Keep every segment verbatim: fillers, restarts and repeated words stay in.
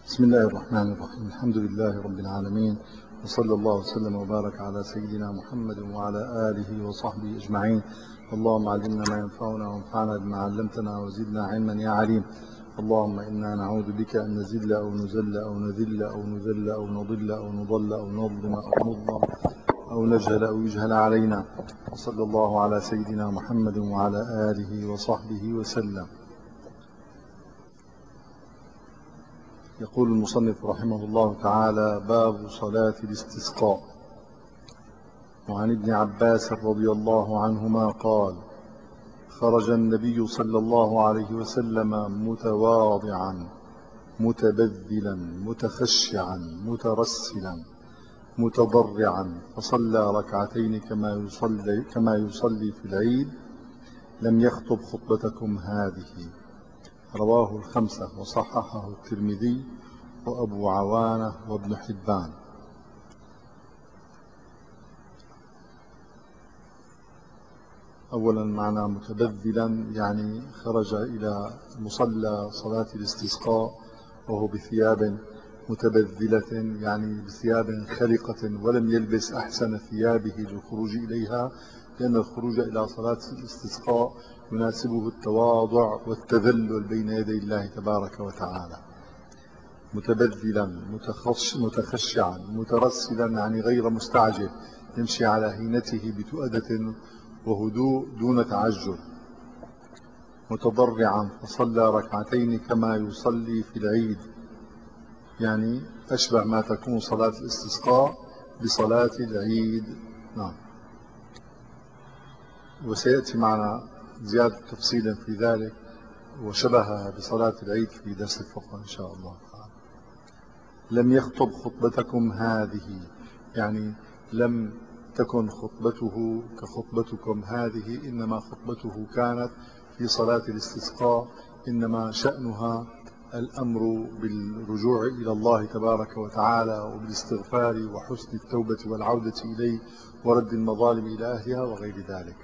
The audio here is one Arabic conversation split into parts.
بسم الله الرحمن الرحيم. الحمد لله رب العالمين، وصلى الله وسلم وبارك على سيدنا محمد وعلى آله وصحبه أجمعين. اللهم علمنا ما ينفعنا وانفعنا بما علمتنا وزدنا علما يا عليم. اللهم إنا نعوذ بك أن نزل أو نزل أو نذل أو نذل أو نضل أو نضل أو نظلم أو نظلم أو نجهل أو يجهل علينا. وصلى الله على سيدنا محمد وعلى آله وصحبه وسلم. يقول المصنف رحمه الله تعالى: باب صلاة الاستسقاء. وعن ابن عباس رضي الله عنهما قال: خرج النبي صلى الله عليه وسلم متواضعا متبذلا متخشعا مترسلا متضرعا، فصلى ركعتين كما يصلي, كما يصلي في العيد، لم يخطب خطبتكم هذه. رواه الخمسة وصححه الترمذي وأبو عوانة وابن حبان. أولا معنى متبذلا يعني خرج إلى مصلى صلاة الاستسقاء وهو بثياب متبذلة، يعني بثياب خلقة، ولم يلبس أحسن ثيابه للخروج إليها، لأن الخروج إلى صلاة الاستسقاء يناسبه التواضع والتذلل بين يدي الله تبارك وتعالى. متبذلا متخشعا مترسلا يعني غير مستعجل، يمشي على هينته بتؤدة وهدوء دون تعجل. متضرعا، فصلى ركعتين كما يصلي في العيد، يعني أشبه ما تكون صلاة الاستسقاء بصلاة العيد. نعم. وسيأتي معنا زيادة تفصيلا في ذلك وشبهها بصلاة العيد في درس الفقه إن شاء الله تعالى. لم يخطب خطبتكم هذه، يعني لم تكن خطبته كخطبتكم هذه، إنما خطبته كانت في صلاة الاستسقاء، إنما شأنها الأمر بالرجوع إلى الله تبارك وتعالى وبالاستغفار وحسن التوبة والعودة إليه ورد المظالم إلى أهلها وغير ذلك.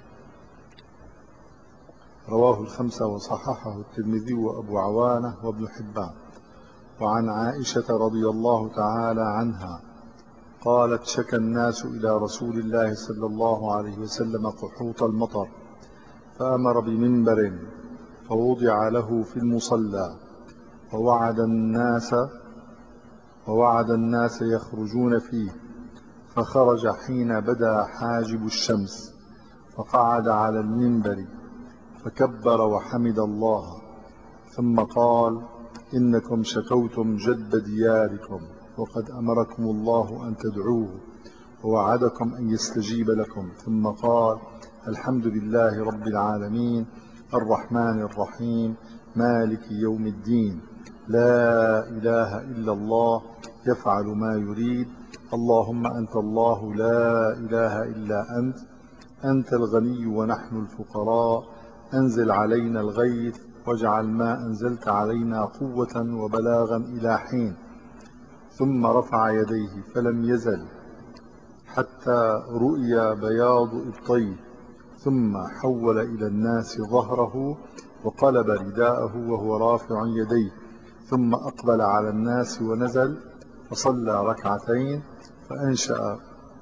رواه الخمسة وصححه الترمذي وأبو عوانة وابن حبان. وعن عائشة رضي الله تعالى عنها قالت: شكى الناس إلى رسول الله صلى الله عليه وسلم قحوط المطر، فأمر بمنبر فوضع له في المصلى، ووعد الناس ووعد الناس يخرجون فيه، فخرج حين بدا حاجب الشمس، فقعد على المنبر فكبر وحمد الله، ثم قال: إنكم شكوتم جد دياركم، وقد أمركم الله أن تدعوه ووعدكم أن يستجيب لكم. ثم قال: الحمد لله رب العالمين الرحمن الرحيم مالك يوم الدين، لا إله إلا الله يفعل ما يريد، اللهم أنت الله لا إله إلا أنت، أنت الغني ونحن الفقراء، أنزل علينا الغيث واجعل ما أنزلت علينا قوة وبلاغا إلى حين. ثم رفع يديه فلم يزل حتى رؤي بياض إبطيه، ثم حول إلى الناس ظهره وقلب رداءه وهو رافع يديه، ثم أقبل على الناس ونزل فصلى ركعتين، فأنشأ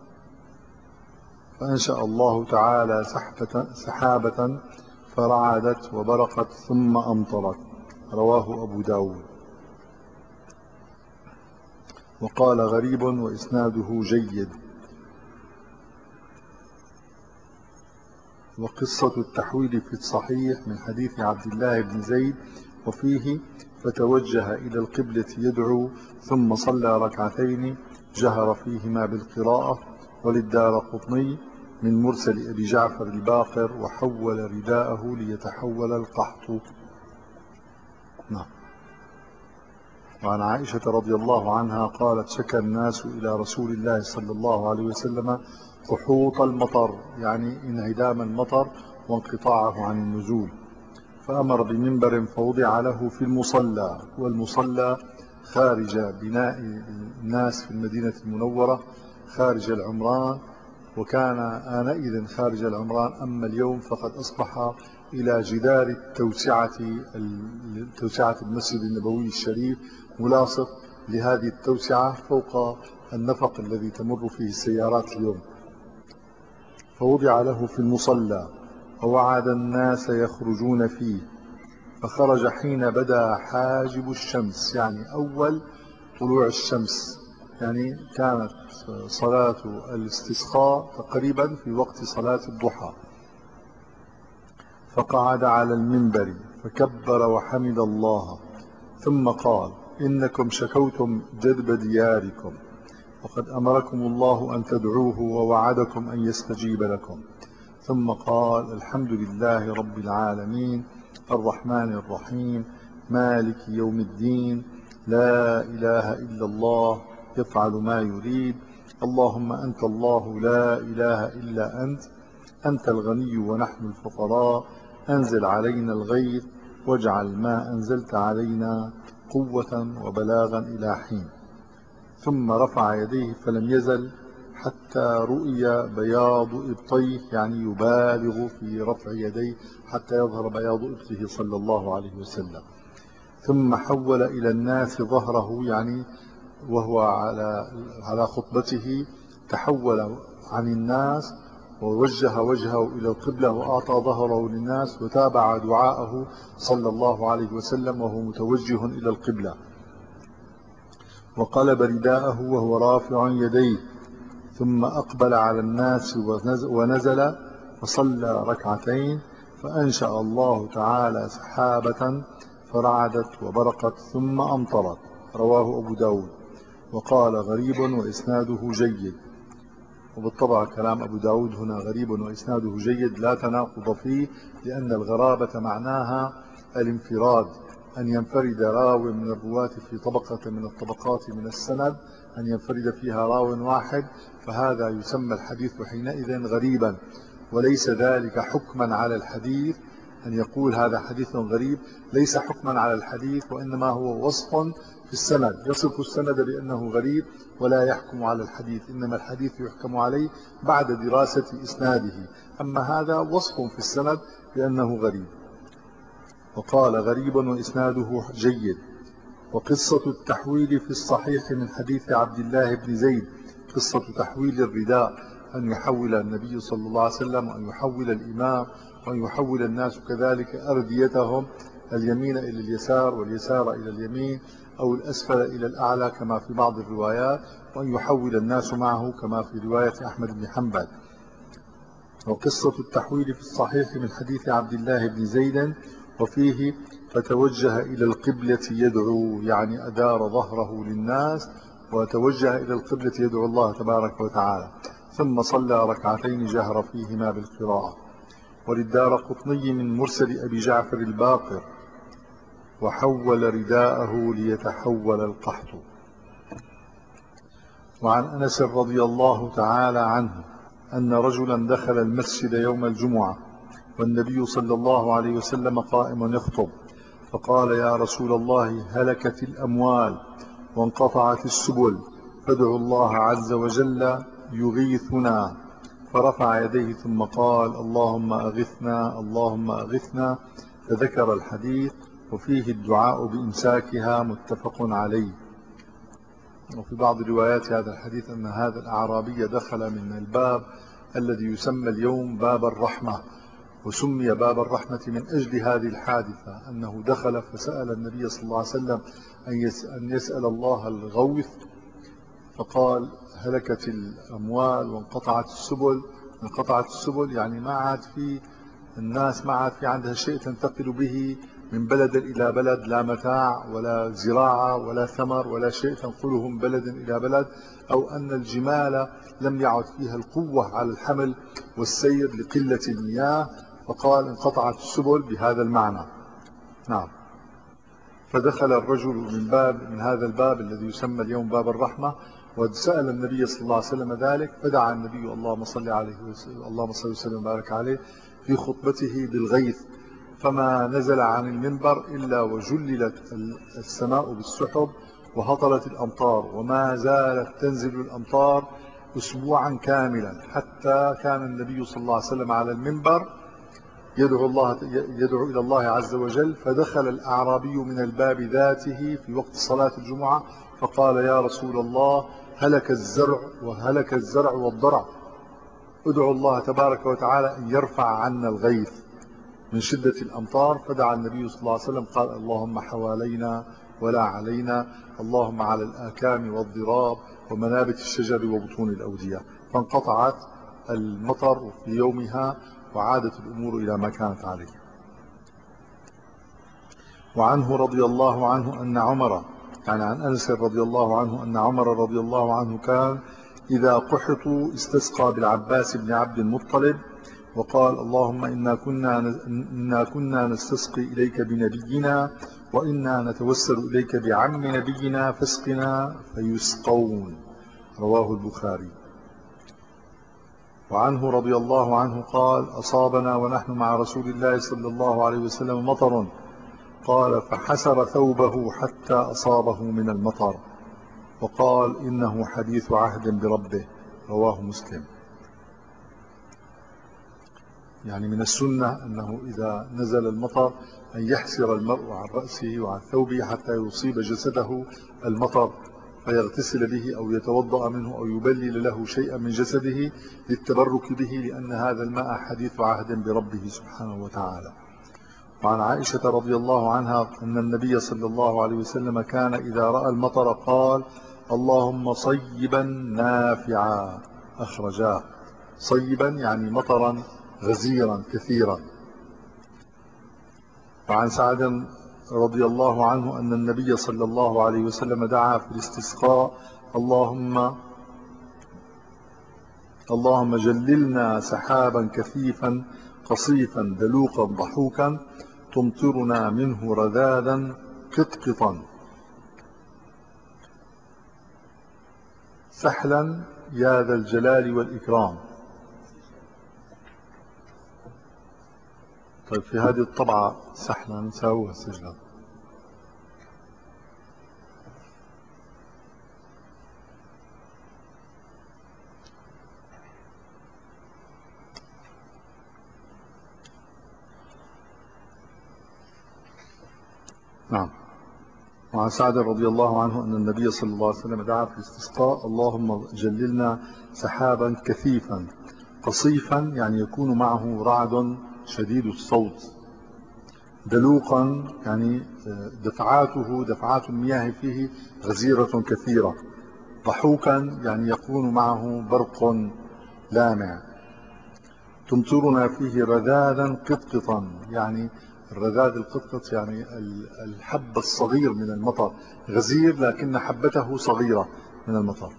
فأنشأ الله تعالى سحابة فرعدت وبرقت ثم أمطرت. رواه أبو داود. وقال: غريب وإسناده جيد. وقصة التحويل في الصحيح من حديث عبد الله بن زيد، وفيه: فتوجه إلى القبلة يدعو، ثم صلى ركعتين جهر فيهما بالقراءة. وللدارقطني من مرسل أبي جعفر الباقر: وحول رداءه ليتحول القحط. نعم. وعن عائشة رضي الله عنها قالت: شكى الناس إلى رسول الله صلى الله عليه وسلم قحوط المطر، يعني انعدام المطر وانقطاعه عن النزول، فأمر بمنبر فوضع له في المصلى، والمصلى خارج بناء الناس في المدينة المنورة خارج العمران، وكان آنئذ خارج العمران، أما اليوم فقد أصبح إلى جدار توسعة توسعة المسجد النبوي الشريف ملاصق لهذه التوسعة فوق النفق الذي تمر فيه السيارات اليوم. فوضع له في المصلى ووعد الناس يخرجون فيه، فخرج حين بدا حاجب الشمس، يعني أول طلوع الشمس، يعني كانت صلاة الاستسقاء تقريبا في وقت صلاة الضحى. فقعد على المنبر فكبر وحمد الله، ثم قال: إنكم شكوتم جدب دياركم، وقد أمركم الله أن تدعوه ووعدكم أن يستجيب لكم. ثم قال: الحمد لله رب العالمين الرحمن الرحيم مالك يوم الدين لا إله إلا الله يفعل ما يريد اللهم أنت الله لا إله إلا أنت أنت الغني ونحن الفقراء أنزل علينا الغيث واجعل ما أنزلت علينا قوة وبلاغا إلى حين. ثم رفع يديه فلم يزل حتى رؤي بياض إبطيه، يعني يبالغ في رفع يديه حتى يظهر بياض إبطه صلى الله عليه وسلم. ثم حول إلى الناس ظهره، يعني وهو على على خطبته تحول عن الناس ووجه وجهه إلى القبلة وأعطى ظهره للناس وتابع دعاءه صلى الله عليه وسلم وهو متوجه إلى القبلة، وقلب رداءه وهو رافع يديه، ثم أقبل على الناس ونزل وصلى ركعتين، فأنشأ الله تعالى سحابة فرعدت وبرقت ثم أمطرت. رواه أبو داود. وقال: غريب وإسناده جيد. وبالطبع كلام أبو داود هنا غريب وإسناده جيد لا تناقض فيه، لأن الغرابة معناها الانفراد، أن ينفرد راو من الرواة في طبقة من الطبقات من السند، أن ينفرد فيها راو واحد، فهذا يسمى الحديث حينئذ غريبا، وليس ذلك حكما على الحديث. أن يقول هذا حديث غريب ليس حكما على الحديث، وإنما هو وصف في السند، يصف السند بأنه غريب ولا يحكم على الحديث، إنما الحديث يحكم عليه بعد دراسة إسناده، أما هذا وصف في السند بأنه غريب. وقال: غريب وإسناده جيد. وقصة التحويل في الصحيح من حديث عبد الله بن زيد، قصة تحويل الرداء، أن يحول النبي صلى الله عليه وسلم وأن يحول الإمام وأن يحول الناس كذلك أرديتهم، اليمين إلى اليسار واليسار إلى اليمين، أو الأسفل إلى الأعلى كما في بعض الروايات، وأن يحول الناس معه كما في رواية أحمد بن حنبل. وقصة التحويل في الصحيح من حديث عبد الله بن زيد، وفيه: فتوجه إلى القبلة يدعو، يعني أدار ظهره للناس وتوجه إلى القبلة يدعو الله تبارك وتعالى، ثم صلى ركعتين جهر فيهما بالقراءة. وللدارقطني من مرسل أبي جعفر الباقر: وحول رداءه ليتحول القحط. وعن أنس رضي الله تعالى عنه أن رجلا دخل المسجد يوم الجمعة والنبي صلى الله عليه وسلم قائم يخطب، فقال: يا رسول الله، هلكت الأموال وانقطعت السبل، فادعوا الله عز وجل يغيثنا. فرفع يديه ثم قال: اللهم أغثنا اللهم أغثنا، فذكر الحديث، وفيه الدعاء بإمساكها، متفق عليه. وفي بعض روايات هذا الحديث أن هذا الأعرابي دخل من الباب الذي يسمى اليوم باب الرحمة، وسمي باب الرحمة من أجل هذه الحادثة، أنه دخل فسأل النبي صلى الله عليه وسلم أن يسأل الله الغوث، فقال: هلكت الأموال وانقطعت السبل. انقطعت السبل يعني ما عاد في الناس ما عاد في عندها شيء تنتقل به من بلد إلى بلد، لا متاع ولا زراعة ولا ثمر ولا شيء تنقله من بلد إلى بلد، أو أن الجمال لم يعد فيها القوة على الحمل والسير لقلة المياه، فقال: انقطعت السبل بهذا المعنى. نعم. فدخل الرجل من باب من هذا الباب الذي يسمى اليوم باب الرحمة، وسأل النبي صلى الله عليه وسلم ذلك، فدعا النبي اللهم صل عليه وسلم اللهم صل وسلم وبارك عليه في خطبته بالغيث، فما نزل عن المنبر إلا وجللت السماء بالسحب وهطلت الأمطار، وما زالت تنزل الأمطار أسبوعا كاملا، حتى كان النبي صلى الله عليه وسلم على المنبر يدعو الله يدعو إلى الله عز وجل، فدخل الأعرابي من الباب ذاته في وقت صلاة الجمعة فقال يا رسول الله هلك الزرع وهلك الزرع والضرع، ادعو الله تبارك وتعالى أن يرفع عنا الغيث من شدة الأمطار. فدعا النبي صلى الله عليه وسلم قال اللهم حوالينا ولا علينا، اللهم على الآكام والضراب ومنابت الشجر وبطون الأودية. فانقطعت المطر في يومها وعادت الأمور إلى ما كانت عليه. وعنه رضي الله عنه أن عمر، يعني عن أنس رضي الله عنه أن عمر رضي الله عنه كان إذا قحطوا استسقى بالعباس بن عبد المطلب وقال اللهم إنا كنا, إنا كنا نستسقي إليك بنبينا وإنا نتوسل إليك بعم نبينا فاسقنا فيسقون. رواه البخاري. وعنه رضي الله عنه قال أصابنا ونحن مع رسول الله صلى الله عليه وسلم مطر، قال فحسر ثوبه حتى أصابه من المطر وقال إنه حديث عهد بربه. رواه مسلم. يعني من السنة أنه إذا نزل المطر أن يحسر المرء عن رأسه وعن ثوبه حتى يصيب جسده المطر فيغتسل به أو يتوضأ منه أو يبلل له شيئا من جسده للتبرك به، لأن هذا الماء حديث عهد بربه سبحانه وتعالى. وعن عائشة رضي الله عنها أن النبي صلى الله عليه وسلم كان إذا رأى المطر قال اللهم صيبا نافعا. أخرجاه. صيبا يعني مطرا غزيرا كثيرا. وعن سعد رضي الله عنه أن النبي صلى الله عليه وسلم دعا في الاستسقاء اللهم اللهم جللنا سحابا كثيفا قصيفا دلوقا ضحوكا تمطرنا منه رذاذا قطقطا سحلا يا ذا الجلال والإكرام. طيب في هذه الطبعة سحلا نساوها سجلا. نعم. وعن سعد رضي الله عنه أن النبي صلى الله عليه وسلم دعا في الاستسقاء اللهم جللنا سحابا كثيفا قصيفا يعني يكون معه رعد شديد الصوت، دلوقا يعني دفعاته دفعات المياه فيه غزيرة كثيرة، ضحوكا يعني يكون معه برق لامع، تمطرنا فيه رذاذا قطقطا يعني الرذاذ القطقط يعني الحب الصغير من المطر، غزير لكن حبته صغيرة من المطر،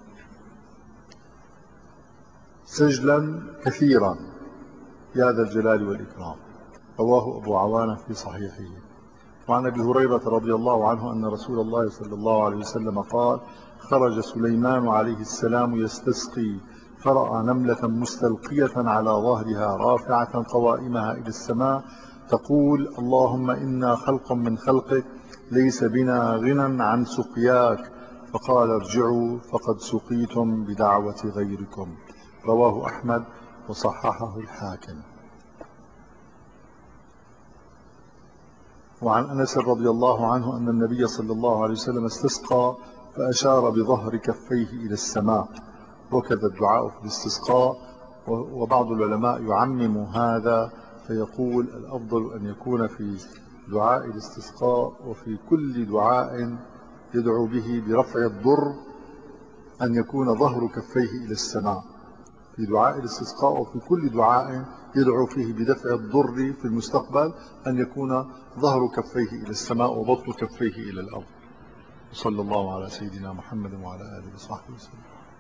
سجلا كثيرا يا ذا الجلال والإكرام. رواه أبو عوانة في صحيحه. وعن أبي هريرة رضي الله عنه أن رسول الله صلى الله عليه وسلم قال خرج سليمان عليه السلام يستسقي فرأى نملة مستلقية على ظهرها رافعة قوائمها إلى السماء تقول اللهم إنا خلق من خلقك ليس بنا غنى عن سقياك، فقال ارجعوا فقد سقيتم بدعوة غيركم. رواه أحمد وصححه الحاكم. وعن أنس رضي الله عنه أن النبي صلى الله عليه وسلم استسقى فأشار بظهر كفيه إلى السماء، وكذا الدعاء في الاستسقاء. وبعض العلماء يعمم هذا فيقول الأفضل أن يكون في دعاء الاستسقاء وفي كل دعاء يدعو به برفع الضر أن يكون ظهر كفيه إلى السماء، في دعاء الاستسقاء وفي كل دعاء يدعو فيه بدفع الضر في المستقبل أن يكون ظهر كفيه إلى السماء وبطن كفيه إلى الأرض. صلى الله على سيدنا محمد وعلى آله وصحبه وسلم.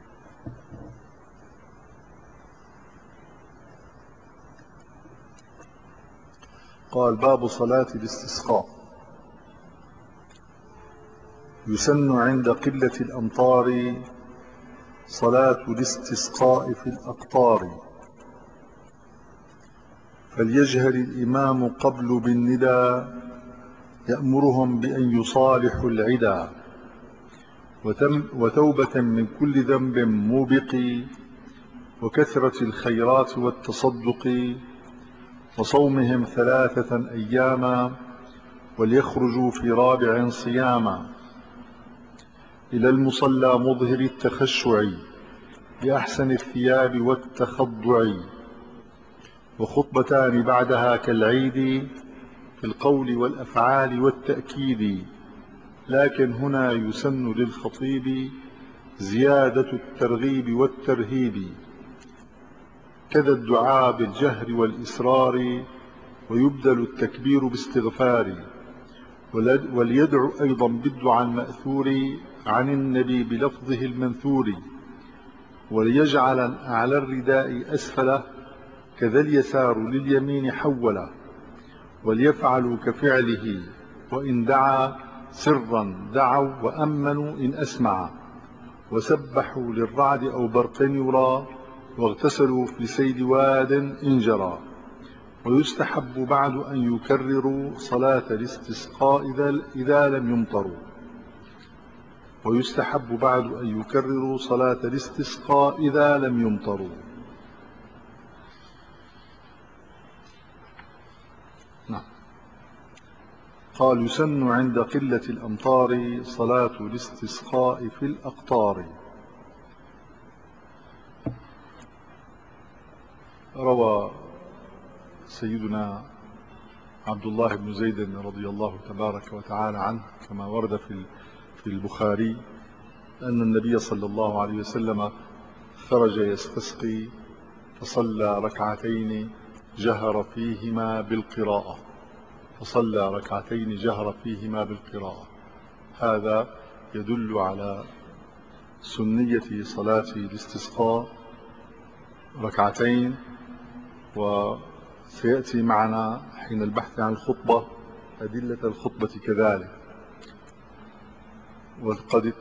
قال باب صلاة الاستسقاء. يسن عند قلة الأمطار صلاة الاستسقاء في الأقطار، فليجهر الإمام قبل بالندى يأمرهم بأن يصالحوا العدا، وتوبة من كل ذنب موبق، وكثرة الخيرات والتصدق، وصومهم ثلاثة أياما، وليخرجوا في رابع صياما، إلى المصلى مظهر التخشع بأحسن الثياب والتخضع، وخطبتان بعدها كالعيد في القول والأفعال والتأكيد، لكن هنا يسن للخطيب زيادة الترغيب والترهيب، كذا الدعاء بالجهر والإسرار، ويبدل التكبير باستغفار، وليدعو أيضا بالدعاء المأثور عن النبي بلفظه المنثور، وليجعل أعلى الرداء أسفله، كذا اليسار لليمين حوله، وليفعلوا كفعله، وإن دعا سرا دعوا وأمنوا إن أسمع، وسبحوا للرعد أو برق يرى، واغتسلوا في سيل واد إن جرى. ويستحب بعد أن يكرروا صلاة الاستسقاء إذا لم يمطروا ويستحب بعد أن يكرروا صلاة الاستسقاء إذا لم يمطروا. نعم. قال يسن عند قلة الأمطار صلاة الاستسقاء في الأقطار. روى سيدنا عبد الله بن زيد رضي الله تبارك وتعالى عنه كما ورد في في البخاري أن النبي صلى الله عليه وسلم خرج يستسقي فصلى ركعتين جهر فيهما بالقراءة فصلى ركعتين جهر فيهما بالقراءة هذا يدل على سنية صلاة الاستسقاء ركعتين، وسيأتي معنا حين البحث عن الخطبة أدلة الخطبة كذلك. وقد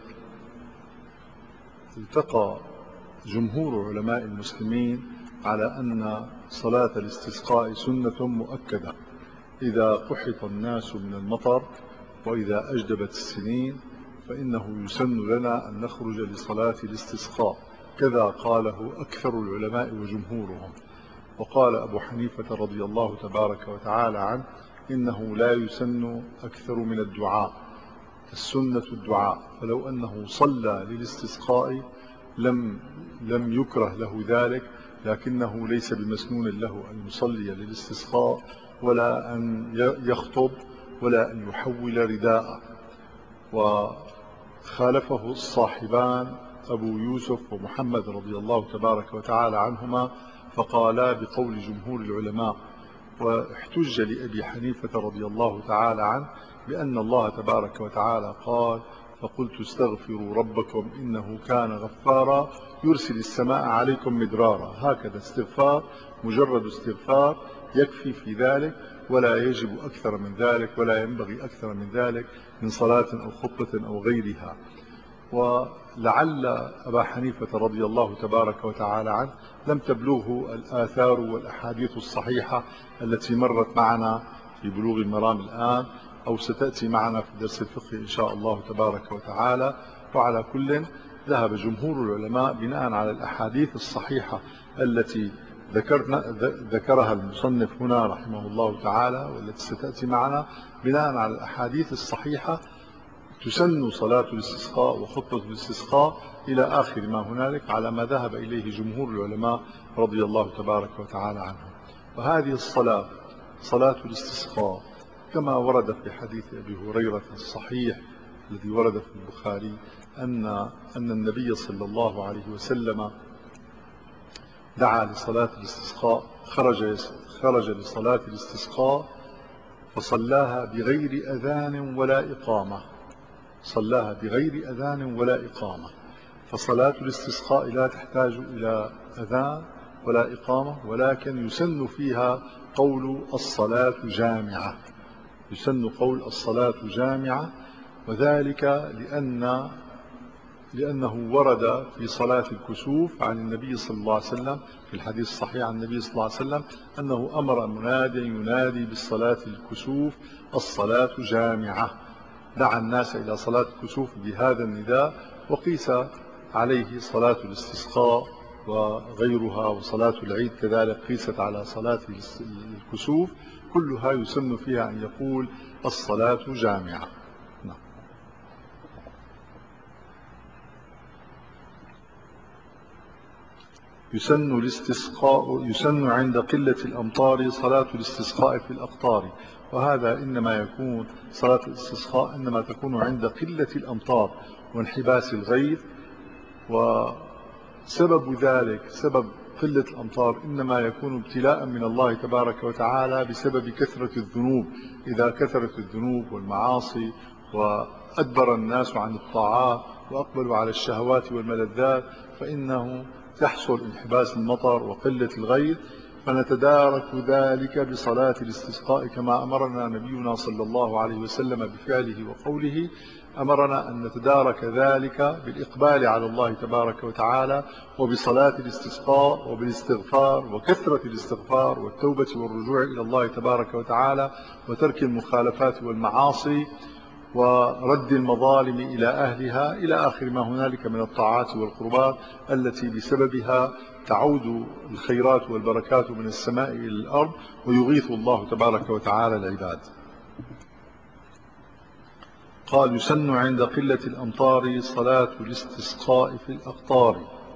التقى جمهور علماء المسلمين على أن صلاة الاستسقاء سنة مؤكدة إذا قحط الناس من المطر وإذا أجدبت السنين فإنه يسن لنا أن نخرج لصلاة الاستسقاء، كذا قاله أكثر العلماء وجمهورهم. وقال أبو حنيفة رضي الله تبارك وتعالى عنه إنه لا يسن أكثر من الدعاء، السنة الدعاء، فلو أنه صلى للاستسقاء لم لم يكره له ذلك، لكنه ليس بمسنون له أن يصلي للاستسقاء ولا أن يخطب ولا أن يحول رداءه. وخالفه الصاحبان أبو يوسف ومحمد رضي الله تبارك وتعالى عنهما فقالا بقول جمهور العلماء، واحتج لأبي حنيفة رضي الله تعالى عنه بأن الله تبارك وتعالى قال فقلت استغفروا ربكم إنه كان غفارا يرسل السماء عليكم مدرارا، هكذا استغفار مجرد استغفار يكفي في ذلك، ولا يجب أكثر من ذلك ولا ينبغي أكثر من ذلك من صلاة أو خطبة أو غيرها. ولعل أبا حنيفة رضي الله تبارك وتعالى عنه لم تبلغه الآثار والأحاديث الصحيحة التي مرت معنا في بلوغ المرام الآن أو ستأتي معنا في درس الفقه إن شاء الله تبارك وتعالى. وعلى كل ذهب جمهور العلماء بناء على الأحاديث الصحيحة التي ذكرنا ذكرها المصنف هنا رحمه الله تعالى والتي ستأتي معنا، بناء على الأحاديث الصحيحة تسن صلاة الاستسقاء وخطبة الاستسقاء إلى آخر ما هنالك على ما ذهب إليه جمهور العلماء رضي الله تبارك وتعالى عنهم. وهذه الصلاة صلاة الاستسقاء كما ورد في حديث أبي هريرة الصحيح الذي ورد في البخاري أن أن النبي صلى الله عليه وسلم دعا لصلاة الاستسقاء، خرج خرج لصلاة الاستسقاء فصلاها بغير أذان ولا إقامة، صلاها بغير أذان ولا إقامة. فصلاة الاستسقاء لا تحتاج إلى أذان ولا إقامة، ولكن يسن فيها قول الصلاة جامعة، يسن قول الصلاة جامعة، وذلك لأن لأنه ورد في صلاة الكسوف عن النبي صلى الله عليه وسلم في الحديث الصحيح عن النبي صلى الله عليه وسلم أنه أمر مناديا ينادي بالصلاة الكسوف الصلاة جامعة، دعا الناس إلى صلاة الكسوف بهذا النداء، وقيس عليه صلاة الاستسقاء وغيرها، وصلاة العيد كذلك قيست على صلاة الكسوف، كلها يسن فيها أن يقول الصلاة جامعة. نعم. يسن الاستسقاء يسن عند قلة الأمطار صلاة الاستسقاء في الأقطار. وهذا إنما يكون صلاة الاستسقاء إنما تكون عند قلة الأمطار وانحباس الغيث. وسبب ذلك سبب قلة الأمطار إنما يكون ابتلاء من الله تبارك وتعالى بسبب كثرة الذنوب. إذا كثرت الذنوب والمعاصي وأدبر الناس عن الطاعات وأقبلوا على الشهوات والملذات فإنه تحصل انحباس المطر وقلة الغيث، فنتدارك ذلك بصلاة الاستسقاء كما أمرنا نبينا صلى الله عليه وسلم بفعله وقوله. أمرنا أن نتدارك ذلك بالإقبال على الله تبارك وتعالى وبصلاة الاستسقاء وبالاستغفار وكثرة الاستغفار والتوبة والرجوع إلى الله تبارك وتعالى وترك المخالفات والمعاصي ورد المظالم إلى أهلها إلى آخر ما هنالك من الطاعات والقربات التي بسببها تعود الخيرات والبركات من السماء إلى الأرض ويغيث الله تبارك وتعالى العباد. قال يسن عند قلة الأمطار صلاة الاستسقاء في الأقطار.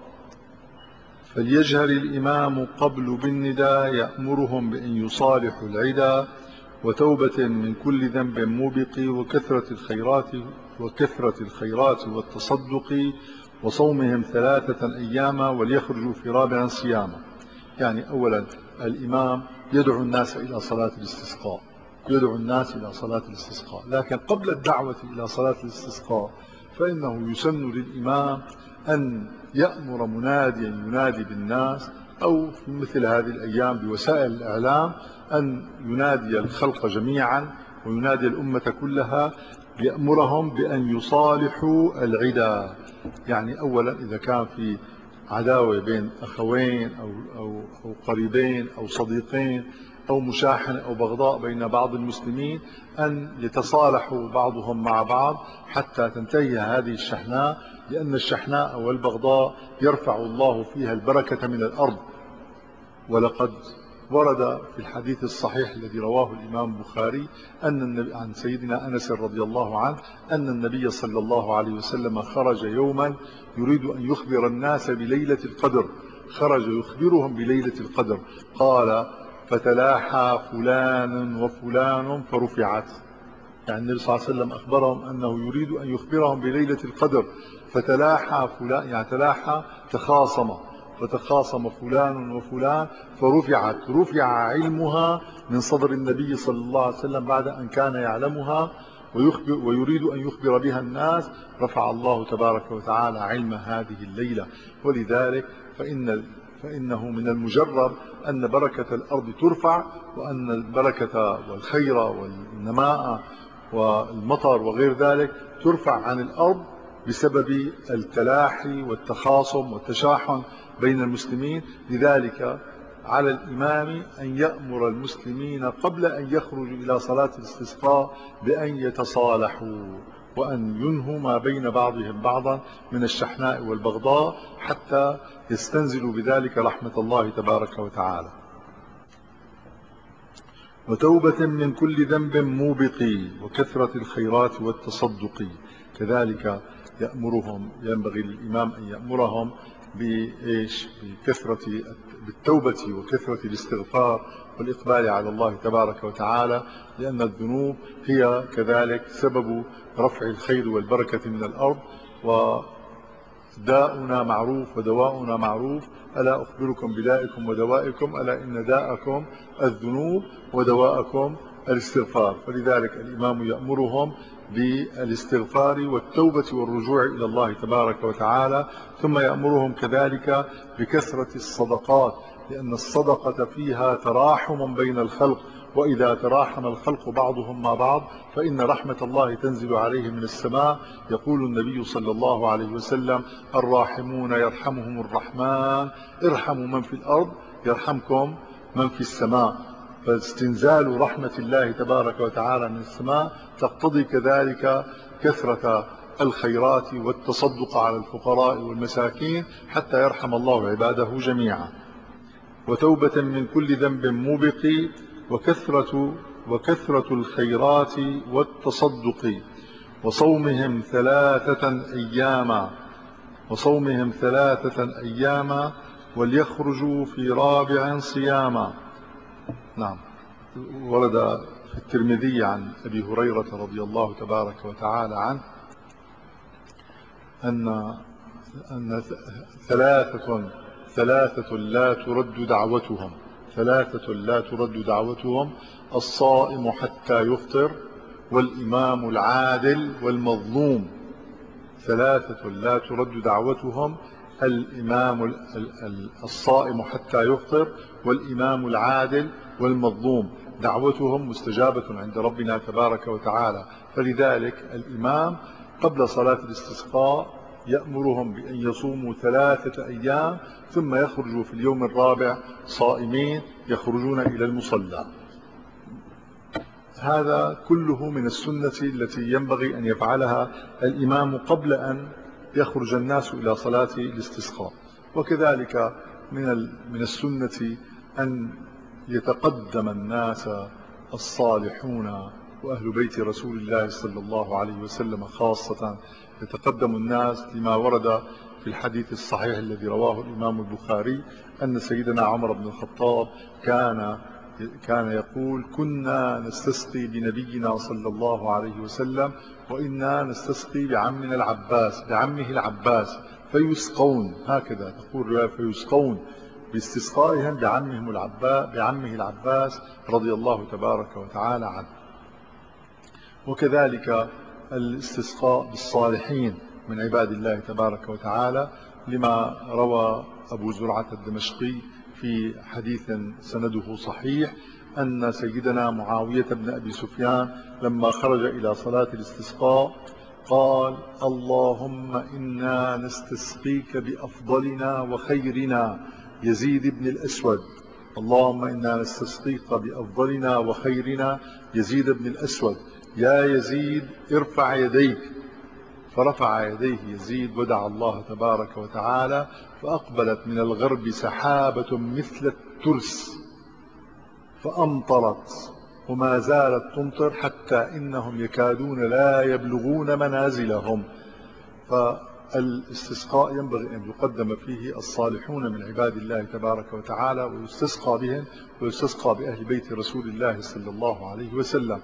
فليجهر الإمام قبل بالنداء يأمرهم بأن يصالحوا العدا وتوبة من كل ذنب موبق وكثرة الخيرات وكثرة الخيرات والتصدق وصومهم ثلاثة أياما وليخرجوا في رابعا صياما. يعني أولا الإمام يدعو الناس إلى صلاة الاستسقاء يدعو الناس إلى صلاة الاستسقاء لكن قبل الدعوة إلى صلاة الاستسقاء فإنه يسن للإمام أن يأمر مناديا ينادي بالناس أو في مثل هذه الأيام بوسائل الإعلام أن ينادي الخلق جميعا وينادي الأمة كلها ليأمرهم بأن يصالحوا العدا. يعني أولا إذا كان في عداوة بين أخوين أو, أو, أو قريبين أو صديقين أو مشاحنة أو بغضاء بين بعض المسلمين أن يتصالحوا بعضهم مع بعض حتى تنتهي هذه الشحناء، لأن الشحناء والبغضاء يرفع الله فيها البركة من الأرض. ولقد ورد في الحديث الصحيح الذي رواه الإمام البخاري أن النبي عن سيدنا أنس رضي الله عنه أن النبي صلى الله عليه وسلم خرج يوما يريد أن يخبر الناس بليلة القدر، خرج يخبرهم بليلة القدر، قال فتلاحى فلان وفلان فرفعت. يعني النبي صلى الله عليه وسلم أخبرهم أنه يريد أن يخبرهم بليلة القدر، فتلاحى فلان يعني تلاحى تخاصم، فتخاصم فلان وفلان فرفعت، رفع علمها من صدر النبي صلى الله عليه وسلم بعد أن كان يعلمها ويخبر ويريد أن يخبر بها الناس، رفع الله تبارك وتعالى علم هذه الليلة. ولذلك فإن فإنه من المجرب أن بركة الأرض ترفع، وأن البركة والخير والنماء والمطر وغير ذلك ترفع عن الأرض بسبب التلاحي والتخاصم والتشاحن بين المسلمين. لذلك على الإمام أن يأمر المسلمين قبل أن يخرجوا إلى صلاة الاستسقاء بأن يتصالحوا وأن ينهوا ما بين بعضهم بعضا من الشحناء والبغضاء حتى يستنزلوا بذلك رحمة الله تبارك وتعالى. وتوبة من كل ذنب موبق وكثرة الخيرات والتصدق. كذلك يأمرهم ينبغي للإمام أن يأمرهم بإيش؟ بكثرة بالتوبة وكثرة الاستغفار والإقبال على الله تبارك وتعالى، لأن الذنوب هي كذلك سبب رفع الخير والبركة من الأرض. وداؤنا معروف ودواؤنا معروف، ألا أخبركم بدائكم ودوائكم، ألا إن داءكم الذنوب ودواءكم الاستغفار. فلذلك الإمام يأمرهم بالاستغفار والتوبة والرجوع إلى الله تبارك وتعالى، ثم يأمرهم كذلك بكثرة الصدقات، لأن الصدقة فيها تراحم بين الخلق، وإذا تراحم الخلق بعضهم مع بعض فإن رحمة الله تنزل عليه من السماء. يقول النبي صلى الله عليه وسلم الراحمون يرحمهم الرحمن ارحموا من في الأرض يرحمكم من في السماء. فاستنزال رحمة الله تبارك وتعالى من السماء تقتضي كذلك كثرة الخيرات والتصدق على الفقراء والمساكين حتى يرحم الله عباده جميعا. وتوبة من كل ذنب موبق وكثرة, وكثرة الخيرات والتصدق وصومهم ثلاثة أياما وصومهم ثلاثة أياما وليخرجوا في رابع صياما. نعم. ورد في الترمذي عن أبي هريرة رضي الله تبارك وتعالى عنه أن أن ثلاثة ثلاثة لا ترد دعوتهم ثلاثة لا ترد دعوتهم الصائم حتى يفطر، والإمام العادل، والمظلوم. ثلاثة لا ترد دعوتهم الإمام الصائم حتى يفطر، والإمام العادل، والمظلوم. دعوتهم مستجابة عند ربنا تبارك وتعالى. فلذلك الإمام قبل صلاة الاستسقاء يأمرهم بأن يصوموا ثلاثة أيام، ثم يخرجوا في اليوم الرابع صائمين، يخرجون إلى المصلى. هذا كله من السنة التي ينبغي أن يفعلها الإمام قبل أن يخرج الناس إلى صلاة الاستسقاء. وكذلك من من السنة أن يتقدم الناس الصالحون وأهل بيت رسول الله صلى الله عليه وسلم خاصة، يتقدم الناس لما ورد في الحديث الصحيح الذي رواه الإمام البخاري أن سيدنا عمر بن الخطاب كان كان يقول: كنا نستسقي بنبينا صلى الله عليه وسلم، وإنا نستسقي بعمنا العباس بعمه العباس فيسقون. هكذا تقول: فيسقون باستسقائهم بعمهم العباس بعمه العباس رضي الله تبارك وتعالى عنه. وكذلك الاستسقاء بالصالحين من عباد الله تبارك وتعالى، لما روى أبو زرعة الدمشقي في حديث سنده صحيح أن سيدنا معاوية بن أبي سفيان لما خرج إلى صلاة الاستسقاء قال: اللهم إنا نستسقيك بأفضلنا وخيرنا يزيد بن الأسود. اللهم إنا نستسقيك بأفضلنا وخيرنا يزيد بن الأسود. يا يزيد ارفع يديك. فرفع يديه يزيد ودعا الله تبارك وتعالى، فأقبلت من الغرب سحابة مثل الترس فأمطرت، وما زالت تمطر حتى إنهم يكادون لا يبلغون منازلهم. فالاستسقاء ينبغي أن يقدم فيه الصالحون من عباد الله تبارك وتعالى، ويستسقى بهم ويستسقى بأهل بيت رسول الله صلى الله عليه وسلم.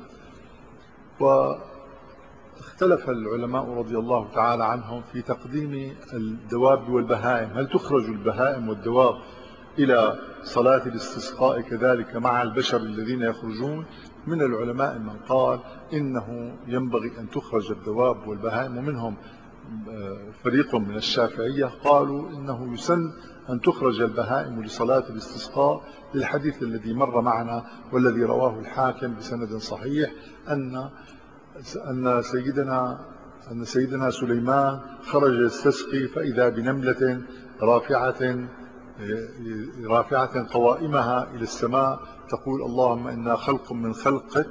واختلف العلماء رضي الله تعالى عنهم في تقديم الدواب والبهائم. هل تخرج البهائم والدواب إلى صلاة الاستسقاء كذلك مع البشر الذين يخرجون؟ من العلماء من قال إنه ينبغي أن تخرج الدواب والبهائم، ومنهم فريق من الشافعية قالوا إنه يسن أن تخرج البهائم لصلاة الاستسقاء، للحديث الذي مر معنا والذي رواه الحاكم بسند صحيح أن أن سيدنا أن سيدنا سليمان خرج يستسقي فإذا بنملة رافعة رافعة قوائمها إلى السماء تقول: اللهم إنا خلق من خلقك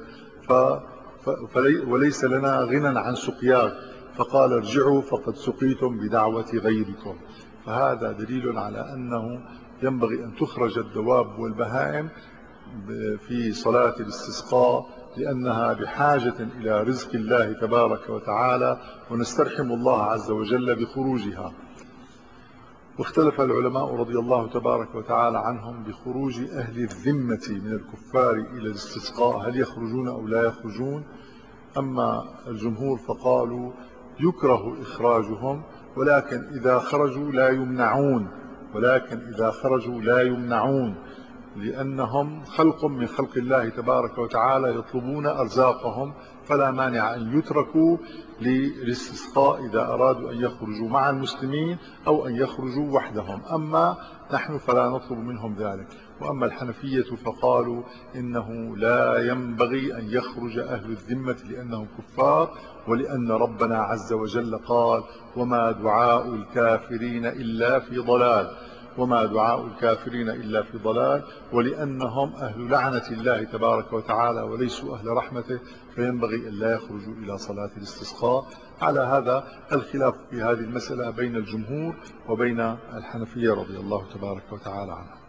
وليس لنا غنى عن سقياك. فقال: ارجعوا فقد سقيتم بدعوة غيركم. فهذا دليل على أنه ينبغي أن تخرج الدواب والبهائم في صلاة الاستسقاء، لأنها بحاجة إلى رزق الله تبارك وتعالى، ونسترحم الله عز وجل بخروجها. واختلف العلماء رضي الله تبارك وتعالى عنهم بخروج أهل الذمة من الكفار إلى الاستسقاء، هل يخرجون أو لا يخرجون؟ أما الجمهور فقالوا يكره إخراجهم، ولكن إذا خرجوا لا يمنعون ولكن إذا خرجوا لا يمنعون لأنهم خلق من خلق الله تبارك وتعالى يطلبون أرزاقهم، فلا مانع أن يتركوا للاستسقاء إذا أرادوا أن يخرجوا مع المسلمين أو أن يخرجوا وحدهم. أما نحن فلا نطلب منهم ذلك. وأما الحنفية فقالوا إنه لا ينبغي أن يخرج أهل الذمة لأنهم كفار، ولأن ربنا عز وجل قال: وما دعاء الكافرين إلا في ضلال وما دعاء الكافرين إلا في ضلال ولأنهم أهل لعنة الله تبارك وتعالى وليسوا أهل رحمته، فينبغي أن لا يخرجوا إلى صلاة الاستسقاء. على هذا الخلاف في هذه المسألة بين الجمهور وبين الحنفية رضي الله تبارك وتعالى عنهم.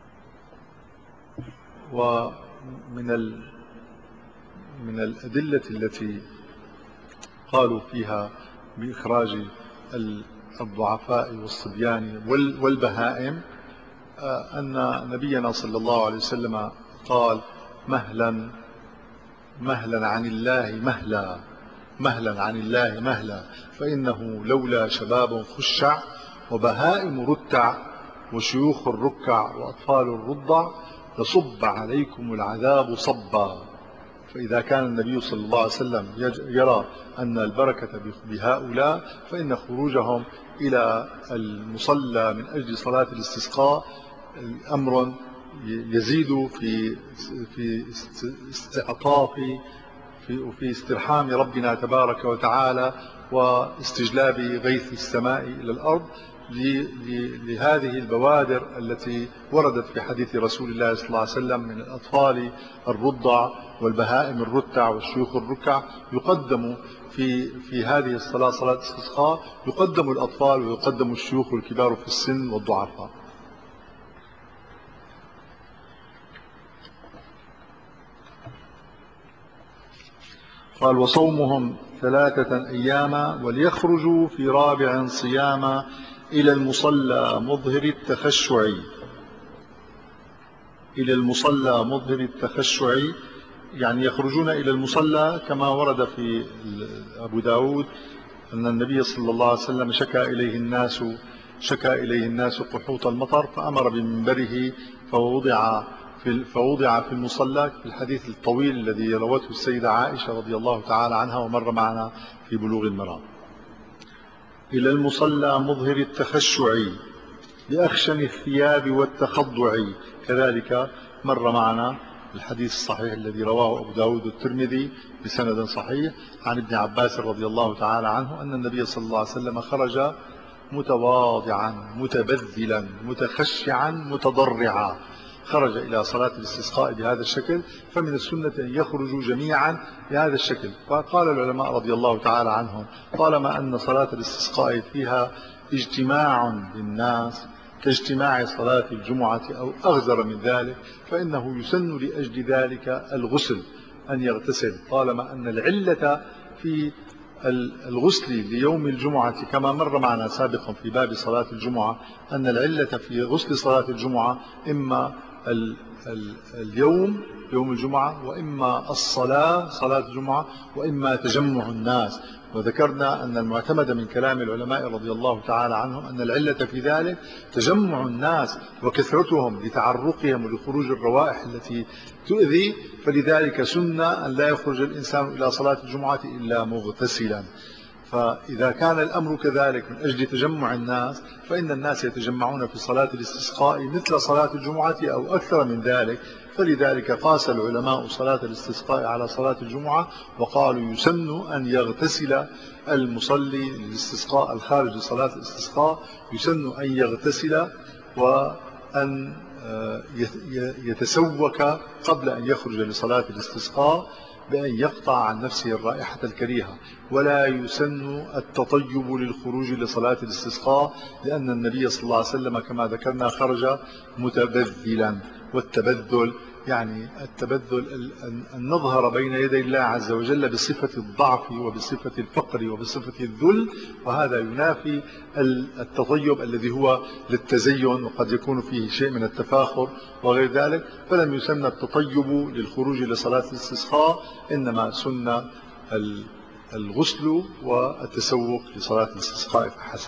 ومن من الأدلة التي قالوا فيها بإخراج الضعفاء والصبيان والبهائم أن نبينا صلى الله عليه وسلم قال مهلا مهلا عن الله مهلا مهلا عن الله مهلا، فإنه لولا شباب خشع وبهائم رتع وشيوخ الركع وأطفال الرضع لصب عليكم العذاب صبا. فإذا كان النبي صلى الله عليه وسلم يرى أن البركة بهؤلاء، فإن خروجهم إلى المصلى من أجل صلاة الاستسقاء أمر يزيد في في استعطاف في في استرحام ربنا تبارك وتعالى واستجلاب غيث السماء إلى الأرض لهذه البوادر التي وردت في حديث رسول الله صلى الله عليه وسلم من الأطفال الرضع والبهائم الرتع والشيوخ الركع. يقدم في في هذه الصلاة صلاة الاستسقاء يقدم الأطفال ويقدم الشيوخ الكبار في السن والضعفاء. قال وصومهم ثلاثة أيام وليخرجوا في رابع صياما إلى المصلى مظهر التخشع إلى المصلى مظهر التخشع يعني يخرجون إلى المصلى كما ورد في أبو داود أن النبي صلى الله عليه وسلم شكى إليه الناس شكى إليه الناس قحوط المطر فأمر بمنبره فوضع في فوضع في المصلى في الحديث الطويل الذي روته السيدة عائشة رضي الله تعالى عنها ومر معنا في بلوغ المرام. إلى المصلى مظهر التخشع بأخشن الثياب والتخضع، كذلك مر معنا الحديث الصحيح الذي رواه أبو داود والترمذي بسند صحيح عن ابن عباس رضي الله تعالى عنه أن النبي صلى الله عليه وسلم خرج متواضعا متبذلا متخشعا متضرعا، خرج إلى صلاة الاستسقاء بهذا الشكل، فمن السنة أن يخرجوا جميعا بهذا الشكل. فقال العلماء رضي الله تعالى عنهم طالما أن صلاة الاستسقاء فيها اجتماع للناس كاجتماع صلاة الجمعة أو أغزر من ذلك، فإنه يسن لأجل ذلك الغسل أن يغتسل، طالما أن العلة في الغسل ليوم الجمعة كما مر معنا سابقا في باب صلاة الجمعة أن العلة في غسل صلاة الجمعة إما ال ال اليوم يوم الجمعة وإما الصلاة صلاة الجمعة وإما تجمع الناس. وذكرنا أن المعتمد من كلام العلماء رضي الله تعالى عنهم أن العلة في ذلك تجمع الناس وكثرتهم لتعرقهم ولخروج الروائح التي تؤذي، فلذلك سنة أن لا يخرج الإنسان إلى صلاة الجمعة إلا مغتسلا. فإذا كان الأمر كذلك من أجل تجمع الناس فإن الناس يتجمعون في صلاة الاستسقاء مثل صلاة الجمعة أو أكثر من ذلك، فلذلك قاس العلماء صلاة الاستسقاء على صلاة الجمعة وقالوا يسن أن يغتسل المصلي للاستسقاء الخارج صلاة الاستسقاء، يسن أن يغتسل وأن يتسوك قبل أن يخرج لصلاة الاستسقاء بأن يقطع عن نفسه الرائحة الكريهة، ولا يسن التطيب للخروج لصلاة الاستسقاء، لأن النبي صلى الله عليه وسلم كما ذكرنا خرج متبذلا، والتبذل يعني التبذل أن نظهر بين يدي الله عز وجل بصفة الضعف وبصفة الفقر وبصفة الذل، وهذا ينافي التطيب الذي هو للتزين وقد يكون فيه شيء من التفاخر وغير ذلك. فلم يسن التطيب للخروج لصلاة الاستسقاء، إنما سن الغسل والتسوق لصلاة الاستسقاء فحسب.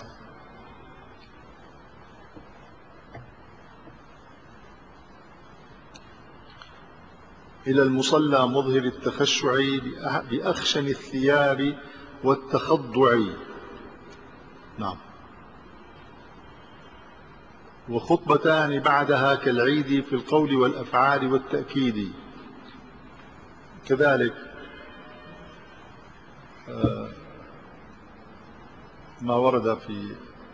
إلى المصلى مظهر التخشع بأخشن الثياب والتخضع. نعم. وخطبتان بعدها كالعيد في القول والأفعال والتأكيد، كذلك ما ورد في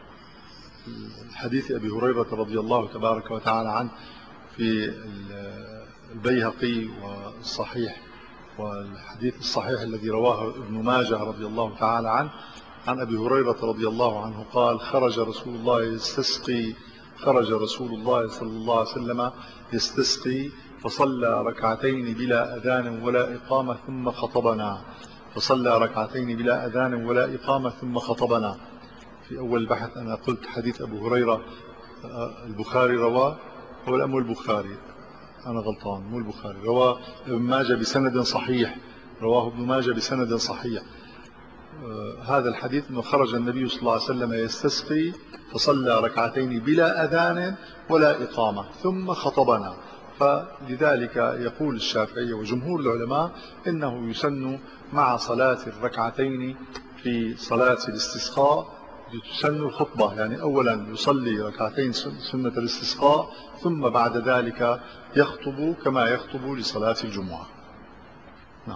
حديث أبي هريرة رضي الله تبارك وتعالى عنه في البيهقي والصحيح، والحديث الصحيح الذي رواه ابن ماجه رضي الله تعالى عنه عن أبي هريرة رضي الله عنه قال خرج رسول الله يستسقي خرج رسول الله صلى الله عليه وسلم يستسقي فصلى ركعتين بلا أذان ولا إقامة ثم خطبنا فصلى ركعتين بلا أذان ولا إقامة ثم خطبنا. في أول البحث أنا قلت حديث أبو هريرة البخاري رواه، هو الأم البخاري، أنا غلطان مو البخاري، رواه ابن ماجه بسند صحيح، رواه ابن ماجه بسند صحيح. آه هذا الحديث أنه خرج النبي صلى الله عليه وسلم يستسقي فصلى ركعتين بلا أذان ولا إقامة ثم خطبنا. فلذلك يقول الشافعي وجمهور العلماء إنه يسن مع صلاة الركعتين في صلاة الاستسقاء تسن الخطبة، يعني أولا يصلي ركعتين سنة الاستسقاء ثم بعد ذلك يخطب كما يخطب لصلاة الجمعة. نعم.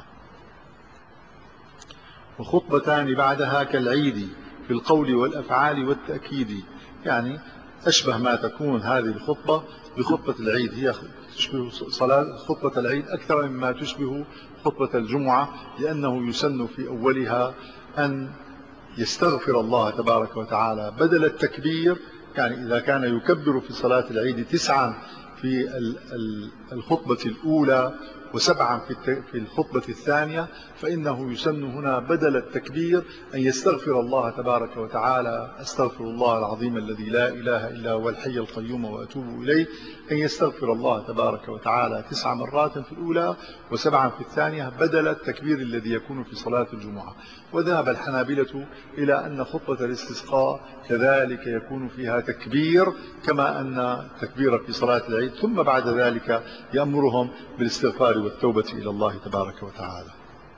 وخطبتان بعدها كالعيد في القول والأفعال والتأكيد، يعني أشبه ما تكون هذه الخطبة بخطبة العيد، هي تشبه صلاة خطبة العيد أكثر مما تشبه خطبة الجمعة، لأنه يسن في أولها أن يستغفر الله تبارك وتعالى بدل التكبير، يعني إذا كان يكبر في صلاة العيد تسعا في الخطبة الأولى وسبعا في الخطبة الثانية، فإنه يسن هنا بدل التكبير أن يستغفر الله تبارك وتعالى: أستغفر الله العظيم الذي لا إله إلا هو الحي القيوم وأتوب إليه، أن يستغفر الله تبارك وتعالى تسع مرات في الأولى وسبعا في الثانية بدل التكبير الذي يكون في صلاة الجمعة. وذهب الحنابلة إلى أن خطبة الاستسقاء كذلك يكون فيها تكبير كما أن تكبير في صلاة العيد، ثم بعد ذلك يأمرهم بالاستغفار والتوبة إلى الله تبارك وتعالى.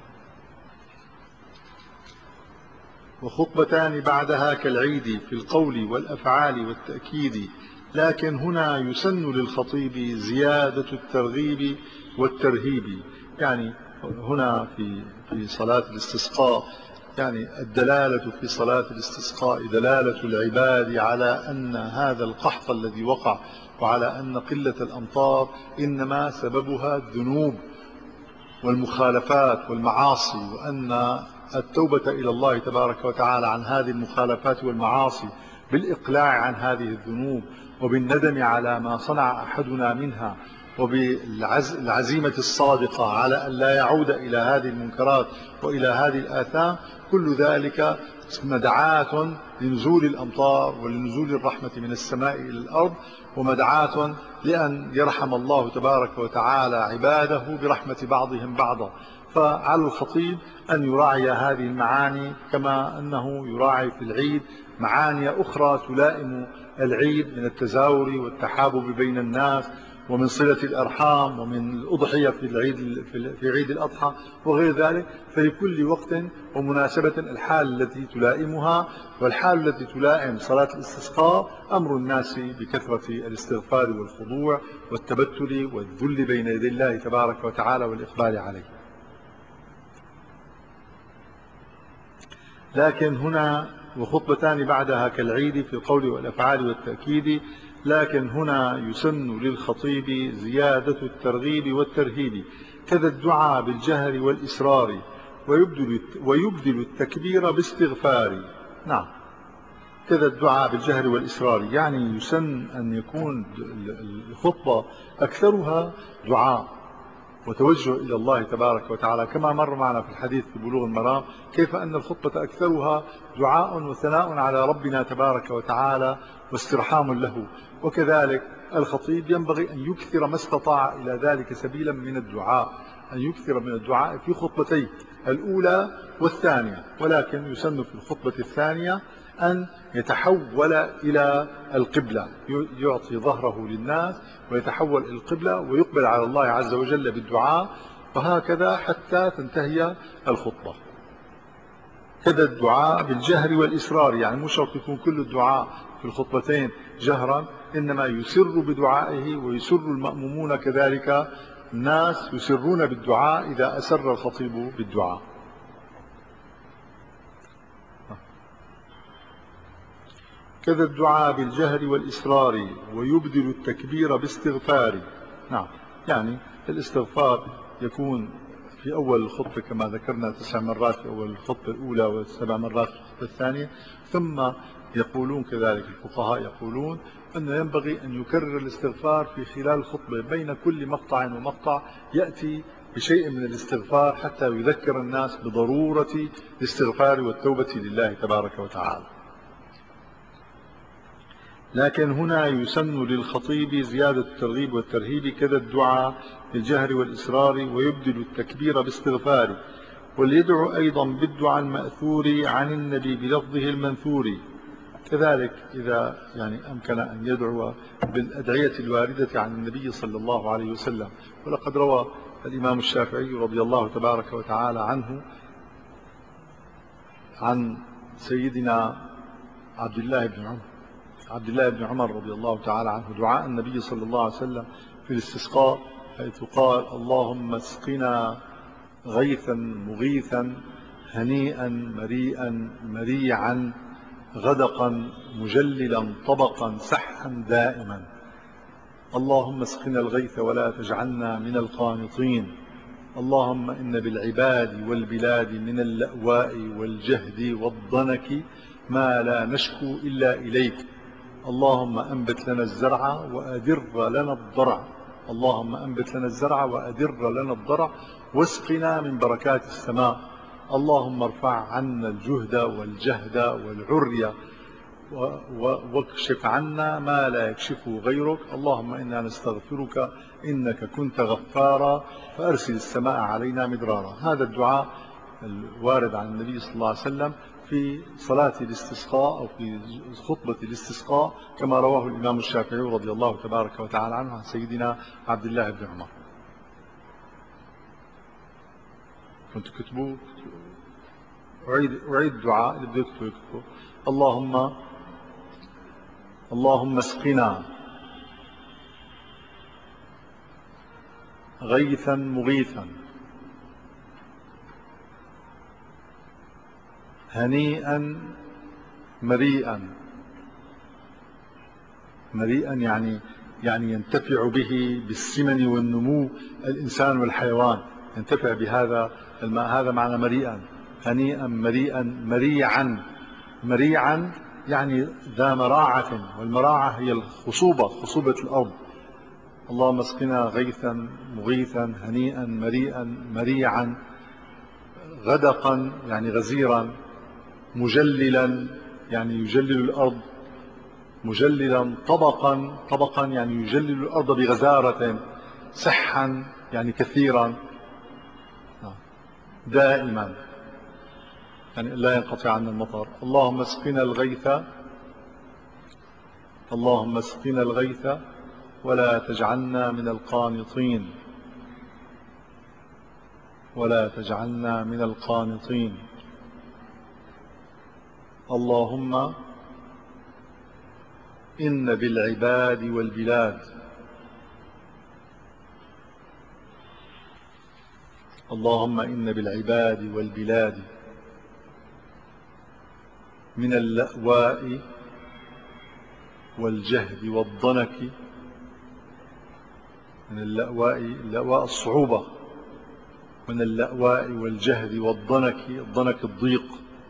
وخطبتان بعدها كالعيد في القول والأفعال والتأكيد، لكن هنا يسن للخطيب زيادة الترغيب والترهيب، يعني هنا في في صلاة الاستسقاء، يعني الدلالة في صلاة الاستسقاء دلالة العباد على أن هذا القحط الذي وقع وعلى أن قلة الأمطار إنما سببها الذنوب والمخالفات والمعاصي، وأن التوبة إلى الله تبارك وتعالى عن هذه المخالفات والمعاصي بالإقلاع عن هذه الذنوب وبالندم على ما صنع أحدنا منها وبالعزيمة الصادقة على أن لا يعود إلى هذه المنكرات وإلى هذه الآثام، كل ذلك مدعاة لنزول الأمطار ولنزول الرحمة من السماء إلى الأرض، ومدعاة لأن يرحم الله تبارك وتعالى عباده برحمة بعضهم بعضا. فعلى الخطيب أن يراعي هذه المعاني كما أنه يراعي في العيد معاني أخرى تلائم العيد من التزاور والتحابب بين الناس ومن صلة الأرحام ومن الأضحية في العيد في عيد الأضحى وغير ذلك. فلكل وقت ومناسبة الحال التي تلائمها، والحال التي تلائم صلاة الاستسقاء أمر الناس بكثرة الاستغفار والخضوع والتبتل والذل بين يدي الله تبارك وتعالى والإقبال عليه. لكن هنا وخطبتان بعدها كالعيد في القول والأفعال والتأكيد، لكن هنا يسن للخطيب زيادة الترغيب والترهيب، كذا الدعاء بالجهر والإسرار، ويبدل, ويبدل التكبير باستغفار. نعم، كذا الدعاء بالجهر والإسرار، يعني يسن أن يكون الخطبة أكثرها دعاء وتوجه إلى الله تبارك وتعالى، كما مر معنا في الحديث في بلوغ المرام كيف أن الخطبة أكثرها دعاء وثناء على ربنا تبارك وتعالى واسترحام له. وكذلك الخطيب ينبغي أن يكثر ما استطاع إلى ذلك سبيلا من الدعاء، أن يكثر من الدعاء في خطبتين الأولى والثانية، ولكن يسن في الخطبة الثانية أن يتحول إلى القبلة، يعطي ظهره للناس ويتحول إلى القبلة ويقبل على الله عز وجل بالدعاء، وهكذا حتى تنتهي الخطبة. كذا الدعاء بالجهر والإسرار، يعني مش شرط يكون كل الدعاء في الخطبتين جهرا، إنما يسر بدعائه ويسر المأمومون كذلك، الناس يسرون بالدعاء إذا أسر الخطيب بالدعاء. كذا الدعاء بالجهر والإسرار، ويبدل التكبير باستغفار. نعم، يعني الاستغفار يكون في أول الخطبة كما ذكرنا تسع مرات في أول الخطبة الأولى وسبع مرات في الخطبة الثانية، ثم يقولون كذلك الفقهاء يقولون أنه ينبغي أن يكرر الاستغفار في خلال الخطبة بين كل مقطع ومقطع، يأتي بشيء من الاستغفار حتى يذكر الناس بضرورة الاستغفار والتوبة لله تبارك وتعالى. لكن هنا يسن للخطيب زيادة الترغيب والترهيب كذا الدعاء بالجهر والإسرار، ويبدل التكبير باستغفار، وليدعو أيضا بالدعاء المأثور عن النبي بلفظه المنثور. كذلك إذا يعني أمكن أن يدعو بالأدعية الواردة عن النبي صلى الله عليه وسلم. ولقد روى الإمام الشافعي رضي الله تبارك وتعالى عنه عن سيدنا عبد الله بن عمر عبد الله بن عمر رضي الله تعالى عنه دعاء النبي صلى الله عليه وسلم في الاستسقاء، حيث قال: اللهم اسقنا غيثا مغيثا هنيئا مريئا مريعا غدقا مجللا طبقا سحا دائما. اللهم اسقنا الغيث ولا تجعلنا من القانطين. اللهم إن بالعباد والبلاد من اللأواء والجهد والضنك ما لا نشكو إلا إليك. اللهم أنبت لنا الزرع وأدر لنا الضرع اللهم أنبت لنا الزرع وأدر لنا الضرع واسقنا من بركات السماء. اللهم ارفع عنا الجهد والجهد والعري واكشف عنا ما لا يكشفه غيرك. اللهم إنا نستغفرك إنك كنت غفارا فأرسل السماء علينا مدرارا. هذا الدعاء الوارد عن النبي صلى الله عليه وسلم في صلاة الاستسقاء أو في خطبة الاستسقاء، كما رواه الإمام الشافعي رضي الله تبارك وتعالى عنه عن سيدنا عبد الله بن عمر. كنت كتبوا أعيد أعيد الدعاء اللي بده يكتبه يكتبه. اللهم اللهم اسقنا غيثا مغيثا هنيئا مريئا. مريئا يعني يعني ينتفع به بالسمن والنمو الإنسان والحيوان، ينتفع بهذا الماء، هذا معنى مريئا. هنيئا مريئا مريعا. مريعا يعني ذا مراعة، والمراعة هي الخصوبة، خصوبة الأرض. اللهم اسقنا غيثا مغيثا هنيئا مريئا مريعا غدقا يعني غزيرا، مجللا يعني يجلل الأرض، مجللا طبقا طبقا يعني يجلل الأرض بغزارة، سحا يعني كثيرا، دائما يعني لا ينقطع عنا المطر. اللهم اسقنا الغيث اللهم اسقنا الغيث ولا تجعلنا من القانطين ولا تجعلنا من القانطين. اللهم إن بالعباد والبلاد اللهم إن بالعباد والبلاد من اللأواء والجهد والضنك. من اللأواء اللأواء الصعوبة، من اللأواء والجهد والضنك، الضنك الضيق.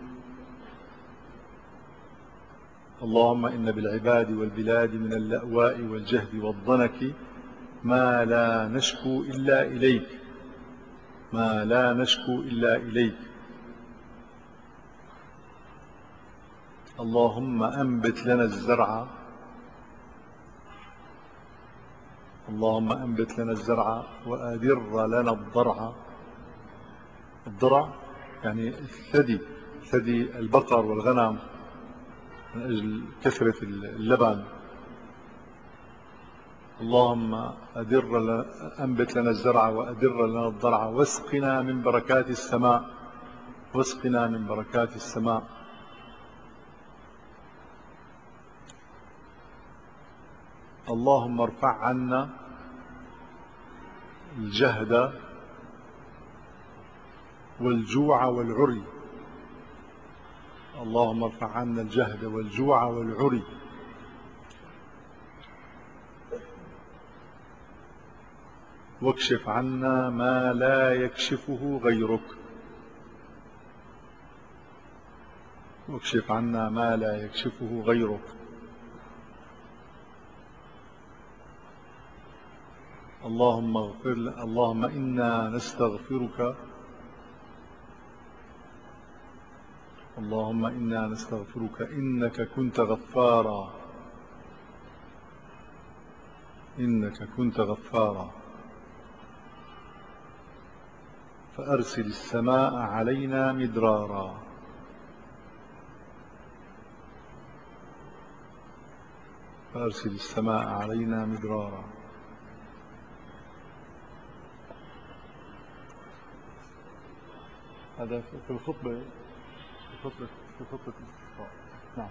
اللهم إن بالعباد والبلاد من اللأواء والجهد والضنك ما لا نشكو إلا إليك ما لا نشكو إلا إليك. اللهم أنبت لنا الزرع اللهم أنبت لنا الزرع وأدر لنا الضرع. الضرع يعني الثدي، ثدي البقر والغنم من أجل كثرة اللبن. اللهم أدر لنا أنبت لنا الزرع وأدر لنا الضرع واسقنا من بركات السماء واسقنا من بركات السماء. اللهم ارفع عنا الجهد والجوع والعري. اللهم ارفع عنا الجهد والجوع والعري. واكشف عنا ما لا يكشفه غيرك واكشف عنا ما لا يكشفه غيرك. اللهم اغفر اللهم إنا نستغفرك اللهم إنا نستغفرك إنك كنت غفارا إنك كنت غفارا فأرسل السماء علينا مدرارا فأرسل السماء علينا مدرارا. هذا في الخطبة في خطبة في خطبة الاستسقاء. نعم.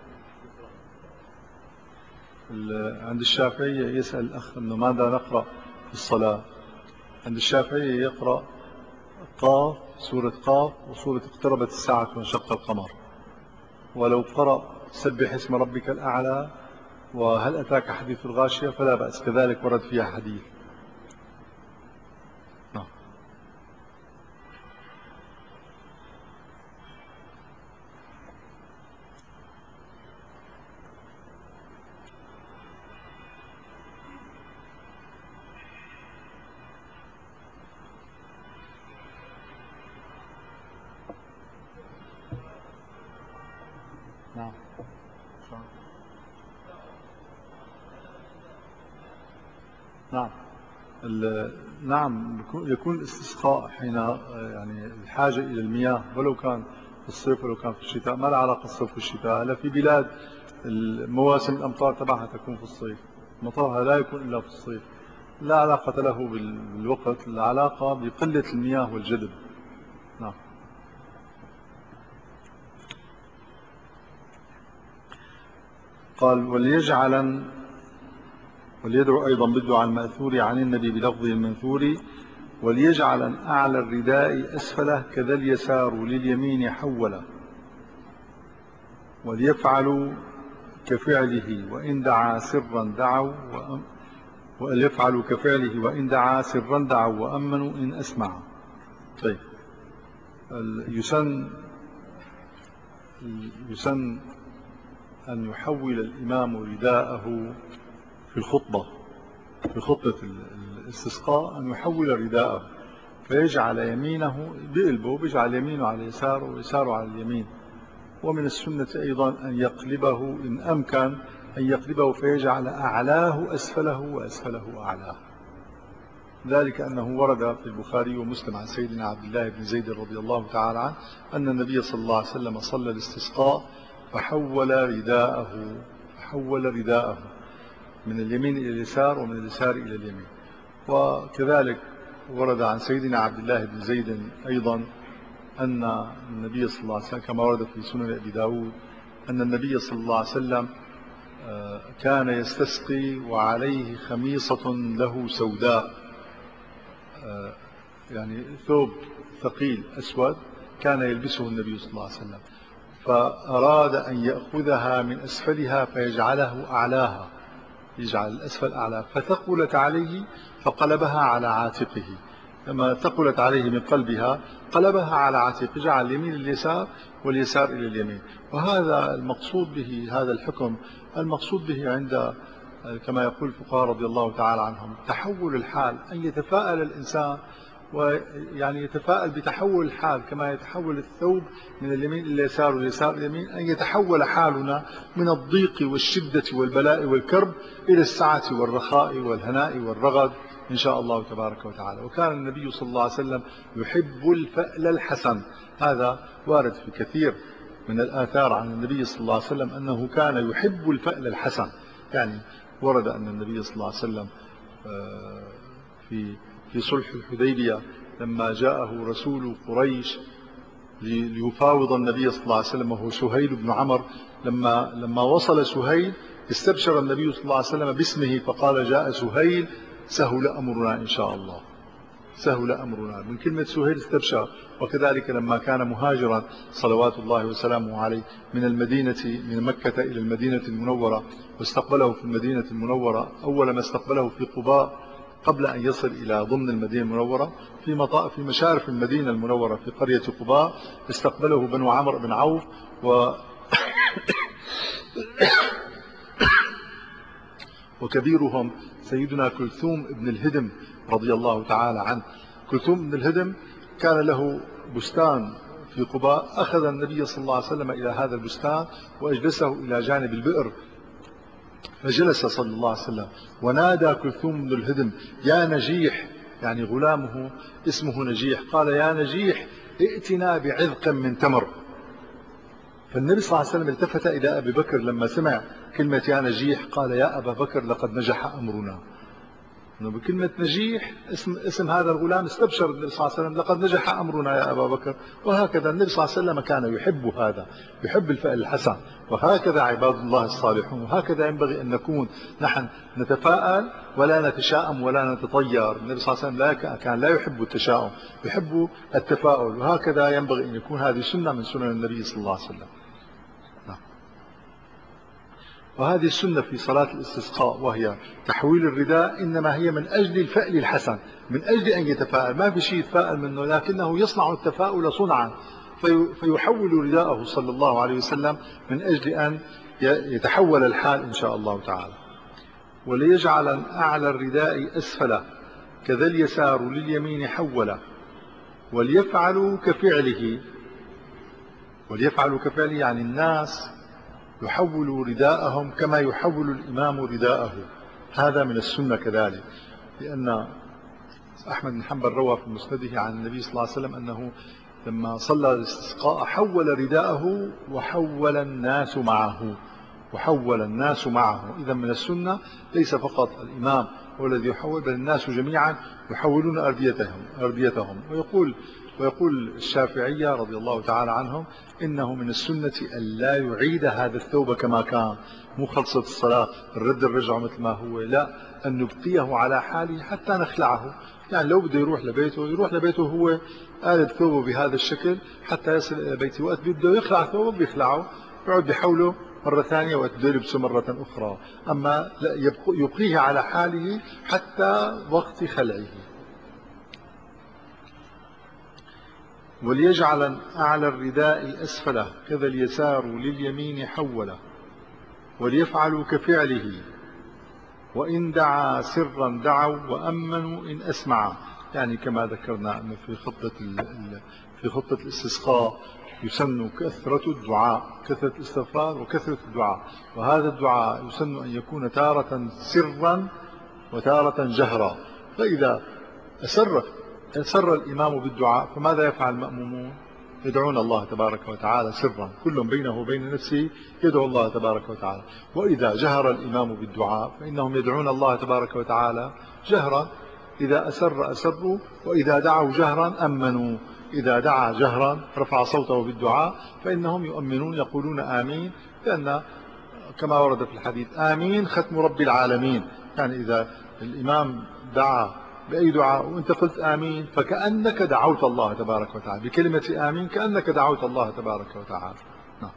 عند الشافعية يسأل الأخ أنه ماذا نقرأ في الصلاة. عند الشافعية يقرأ قاف، سورة قاف، وسورة اقتربت الساعة وانشق القمر. ولو قرأ سبح اسم ربك الأعلى وهل أتاك حديث الغاشية فلا بأس، كذلك ورد فيها حديث. نعم. نعم. نعم. نعم يكون الاستسقاء حين يعني الحاجة إلى المياه، ولو كان في الصيف ولو كان في الشتاء. ما له علاقة الصيف والشتاء، هلا في بلاد المواسم الأمطار تبعها تكون في الصيف، مطرها لا يكون إلا في الصيف، لا علاقة له بالوقت، العلاقة بقلة المياه والجدب. نعم. قال وليجعلا وليدعو أيضا بالدعاء المأثور عن النبي بلفظه المنثور: وليجعلا أعلى الرداء أسفله كذا اليسار لليمين حولا، وليفعلوا كفعله وإن دعا سرا دعوا وليفعلوا كفعله وإن دعا سرا دعوا وأمنوا إن أسمعوا. طيب، يسن يسن أن يحول الإمام رداءه في الخطبة في خطبة الاستسقاء، أن يحول رداءه فيجعل يمينه بقلبه، بيجعل يمينه على يساره ويساره على اليمين. ومن السنة أيضا أن يقلبه إن أمكن، أن يقلبه فيجعل أعلاه أسفله وأسفله أعلاه. ذلك أنه ورد في البخاري ومسلم عن سيدنا عبد الله بن زيد رضي الله تعالى عنه أن النبي صلى الله عليه وسلم صلى الاستسقاء فحول رداءه فحول رداءه من اليمين إلى اليسار ومن اليسار إلى اليمين. وكذلك ورد عن سيدنا عبد الله بن زيد أيضا أن النبي صلى الله عليه وسلم كما ورد في سنن أبي داود أن النبي صلى الله عليه وسلم كان يستسقي وعليه خميصة له سوداء، يعني ثوب ثقيل أسود كان يلبسه النبي صلى الله عليه وسلم، فأراد أن يأخذها من أسفلها فيجعله أعلاها، يجعل الأسفل أعلى، فثقلت عليه فقلبها على عاتقه. لما ثقلت عليه من قلبها قلبها على عاتقه، جعل اليمين اليسار واليسار إلى اليمين. وهذا المقصود به، هذا الحكم المقصود به عند كما يقول الفقهاء رضي الله تعالى عنهم تحول الحال، أن يتفاءل الإنسان ويعني يتفاءل بتحول الحال كما يتحول الثوب من اليمين إلى اليسار واليسار إلى اليمين، أن يتحول حالنا من الضيق والشدة والبلاء والكرب إلى السعة والرخاء والهناء والرغد إن شاء الله تبارك وتعالى. وكان النبي صلى الله عليه وسلم يحب الفأل الحسن، هذا وارد في كثير من الآثار عن النبي صلى الله عليه وسلم أنه كان يحب الفأل الحسن. يعني ورد أن النبي صلى الله عليه وسلم في في صلح الحديبية لما جاءه رسول قريش ليفاوض النبي صلى الله عليه وسلم وهو سهيل بن عمرو، لما لما وصل سهيل استبشر النبي صلى الله عليه وسلم باسمه فقال: جاء سهيل سهل أمرنا إن شاء الله، سهل أمرنا، من كلمة سهيل استبشر. وكذلك لما كان مهاجرا صلوات الله وسلامه عليه من المدينة من مكة إلى المدينة المنورة، واستقبله في المدينة المنورة أول ما استقبله في قباء قبل أن يصل إلى ضمن المدينة المنورة في مطاء في مشارف المدينة المنورة في قرية قباء، استقبله بنو عمرو بن عوف و وكبيرهم سيدنا كلثوم بن الهدم رضي الله تعالى عنه. كلثوم بن الهدم كان له بستان في قباء، أخذ النبي صلى الله عليه وسلم إلى هذا البستان وأجلسه إلى جانب البئر فجلس صلى الله عليه وسلم ونادى كلثوم بن الهدم يا نجيح، يعني غلامه اسمه نجيح، قال يا نجيح ائتنا بعذق من تمر. فالنبي صلى الله عليه وسلم التفت إلى أبي بكر لما سمع كلمة يا نجيح، قال يا أبا بكر لقد نجح أمرنا. بكلمة نجيح اسم, اسم هذا الغلام استبشر النبي صلى الله عليه وسلم لقد نجح أمرنا يا أبا بكر. وهكذا النبي صلى الله عليه وسلم كان يحب هذا، يحب الفعل الحسن، وهكذا عباد الله الصالحون، وهكذا ينبغي أن نكون نحن نتفاءل ولا نتشاءم ولا نتطير. النبي صلى الله عليه وسلم لا كان لا يحب التشاؤم، يحب التفاؤل، وهكذا ينبغي أن يكون هذه سنة من سنن النبي صلى الله عليه وسلم. وهذه السنة في صلاة الاستسقاء وهي تحويل الرداء إنما هي من أجل الفعل الحسن، من أجل أن يتفاءل، ما في شيء يتفاءل منه، لكنه يصنع التفاؤل صنعا فيحول رداءه صلى الله عليه وسلم من أجل أن يتحول الحال إن شاء الله تعالى. وليجعل أعلى الرداء أسفله كذا اليسار لليمين حوله وليفعلوا كفعله. وليفعلوا كفعله يعني الناس يحول رداءهم كما يحول الإمام رداءه، هذا من السنة كذلك. لأن أحمد بن حنبل روى في مسنده عن النبي صلى الله عليه وسلم أنه لما صلى الاستسقاء حول رداءه وحول الناس معه، وحول الناس معه. إذا من السنة ليس فقط الإمام هو الذي يحول، بل الناس جميعا يحولون أرديتهم أرديتهم ويقول ويقول الشافعية رضي الله تعالى عنهم إنه من السنة أن لا يعيد هذا الثوب كما كان، مو خلصت الصلاة الرد الرجع مثل ما هو، لا، أن نبقيه على حاله حتى نخلعه. يعني لو بده يروح لبيته يروح لبيته هو قالب ثوبه بهذا الشكل حتى يصل إلى بيته، وقت بده يخلع ثوبه بيخلعه، يقعد بحوله مرة ثانية وقت بده يلبسه مرة أخرى، أما لا يبقيه على حاله حتى وقت خلعه. وليجعل أعلى الرداء أسفله كذا اليسار لليمين حوله وليفعلوا كفعله وإن دعا سرا دعوا وأمنوا إن أسمع. يعني كما ذكرنا أن في خطة في خطة الاستسقاء يسن كثرة الدعاء، كثرة الاستغفار وكثرة الدعاء، وهذا الدعاء يسن أن يكون تارة سرا وتارة جهرا. فإذا أسر أسر الإمام بالدعاء فماذا يفعل المأمومون؟ يدعون الله تبارك وتعالى سرا، كل بينه وبين نفسه يدعو الله تبارك وتعالى. وإذا جهر الإمام بالدعاء فإنهم يدعون الله تبارك وتعالى جهرا. إذا أسر أسروا، وإذا دعوا جهرا أمنوا. إذا دعا جهرا رفع صوته بالدعاء فإنهم يؤمنون يقولون آمين، لأن كما ورد في الحديث آمين ختم رب العالمين. يعني إذا الإمام دعا بأي دعاء وأنت قلت آمين فكأنك دعوت الله تبارك وتعالى بكلمة آمين، كأنك دعوت الله تبارك وتعالى. نعم.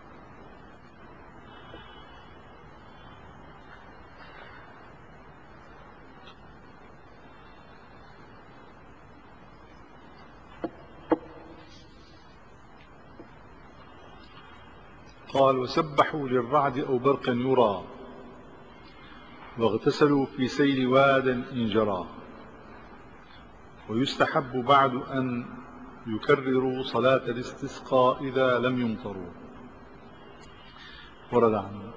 قال وسبحوا للرعد أو برق يرى واغتسلوا في سيل واد إن جرى ويستحب بعد أن يكرروا صلاة الاستسقاء إذا لم يمطروا. ورد عن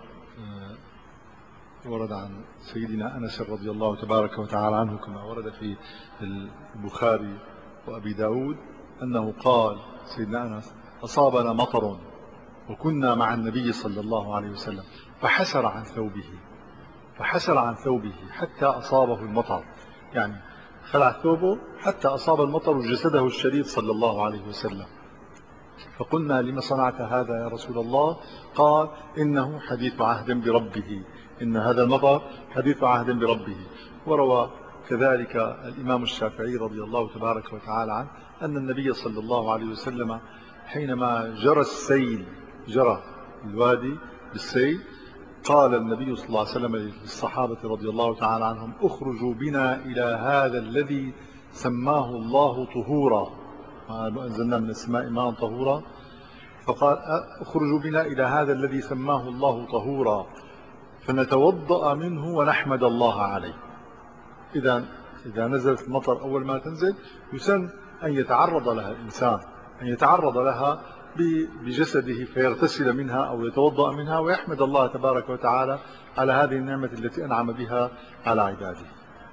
ورد عن سيدنا أنس رضي الله تبارك وتعالى عنه كما ورد في البخاري وأبي داود أنه قال سيدنا أنس أصابنا مطر وكنا مع النبي صلى الله عليه وسلم فحسر عن ثوبه فحسر عن ثوبه حتى أصابه المطر، يعني خلع ثوبه حتى أصاب المطر جسده الشريف صلى الله عليه وسلم. فقلنا لما صنعت هذا يا رسول الله؟ قال إنه حديث عهد بربه، إن هذا المطر حديث عهد بربه. وروى كذلك الإمام الشافعي رضي الله تبارك وتعالى عنه أن النبي صلى الله عليه وسلم حينما جرى السيل، جرى الوادي بالسيل، قال النبي صلى الله عليه وسلم للصحابة رضي الله تعالى عنهم اخرجوا بنا إلى هذا الذي سماه الله طهورا، أنزلنا من السماء ماء طهورا، فقال اخرجوا بنا إلى هذا الذي سماه الله طهورا فنتوضأ منه ونحمد الله عليه. إذا إذا نزلت المطر أول ما تنزل يسن أن يتعرض لها الإنسان، أن يتعرض لها بجسده فيغتسل منها أو يتوضأ منها ويحمد الله تبارك وتعالى على هذه النعمة التي أنعم بها على عباده.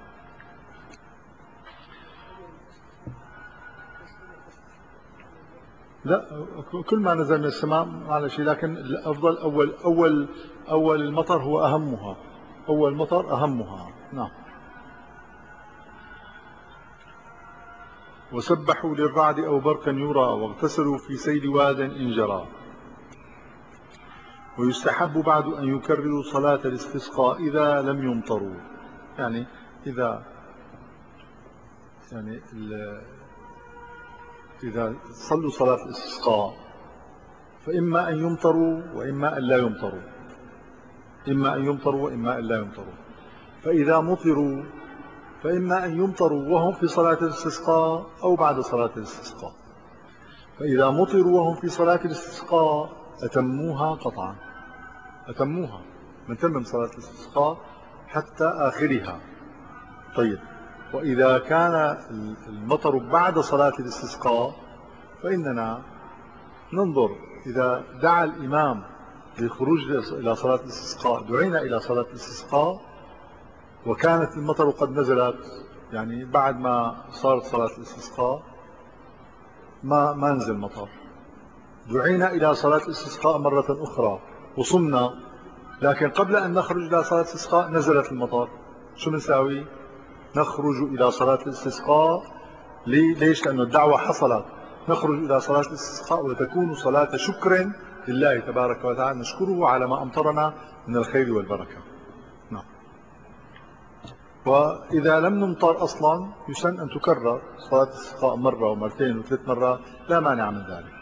لا، كل ما نزل من السماء على شيء، لكن الأفضل أول أول أول المطر هو أهمها، أول مطر أهمها. نعم. وسبحوا للرعد أو برقا يرى واغتسلوا في سيل واد إن جرى. ويستحب بعد أن يكرروا صلاة الاستسقاء إذا لم يمطروا. يعني إذا يعني إذا صلوا صلاة الاستسقاء فإما أن يمطروا وإما أن لا يمطروا، إما أن يمطروا وإما أن لا يمطروا. فإذا مطروا فإما أن يمطروا وهم في صلاة الاستسقاء أو بعد صلاة الاستسقاء. فإذا مطروا وهم في صلاة الاستسقاء أتموها قطعا، أتموها من تمم صلاة الاستسقاء حتى آخرها. طيب، وإذا كان المطر بعد صلاة الاستسقاء فإننا ننظر إذا دعا الإمام للخروج إلى صلاة الاستسقاء دعينا إلى صلاة الاستسقاء وكانت المطر قد نزلت، يعني بعد ما صارت صلاة الاستسقاء ما ما نزل مطر، دعينا إلى صلاة الاستسقاء مرة أخرى وصمنا، لكن قبل أن نخرج إلى صلاة الاستسقاء نزلت المطر، شو بنساوي؟ نخرج إلى صلاة الاستسقاء. ليش؟ لأن الدعوة حصلت. نخرج إلى صلاة الاستسقاء وتكون صلاة شكر لله تبارك وتعالى، نشكره على ما أمطرنا من الخير والبركة. نعم. وإذا لم نمطر أصلا يسن أن تكرر صلاة الاستسقاء مرة ومرتين وثلاث مرات، لا مانع من ذلك.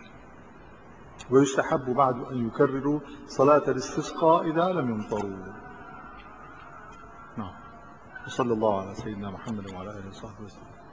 ويستحب بعد أن يكرروا صلاة الاستسقاء إذا لم يمطروا. نعم. وصلى الله على سيدنا محمد وعلى آله وصحبه وسلم.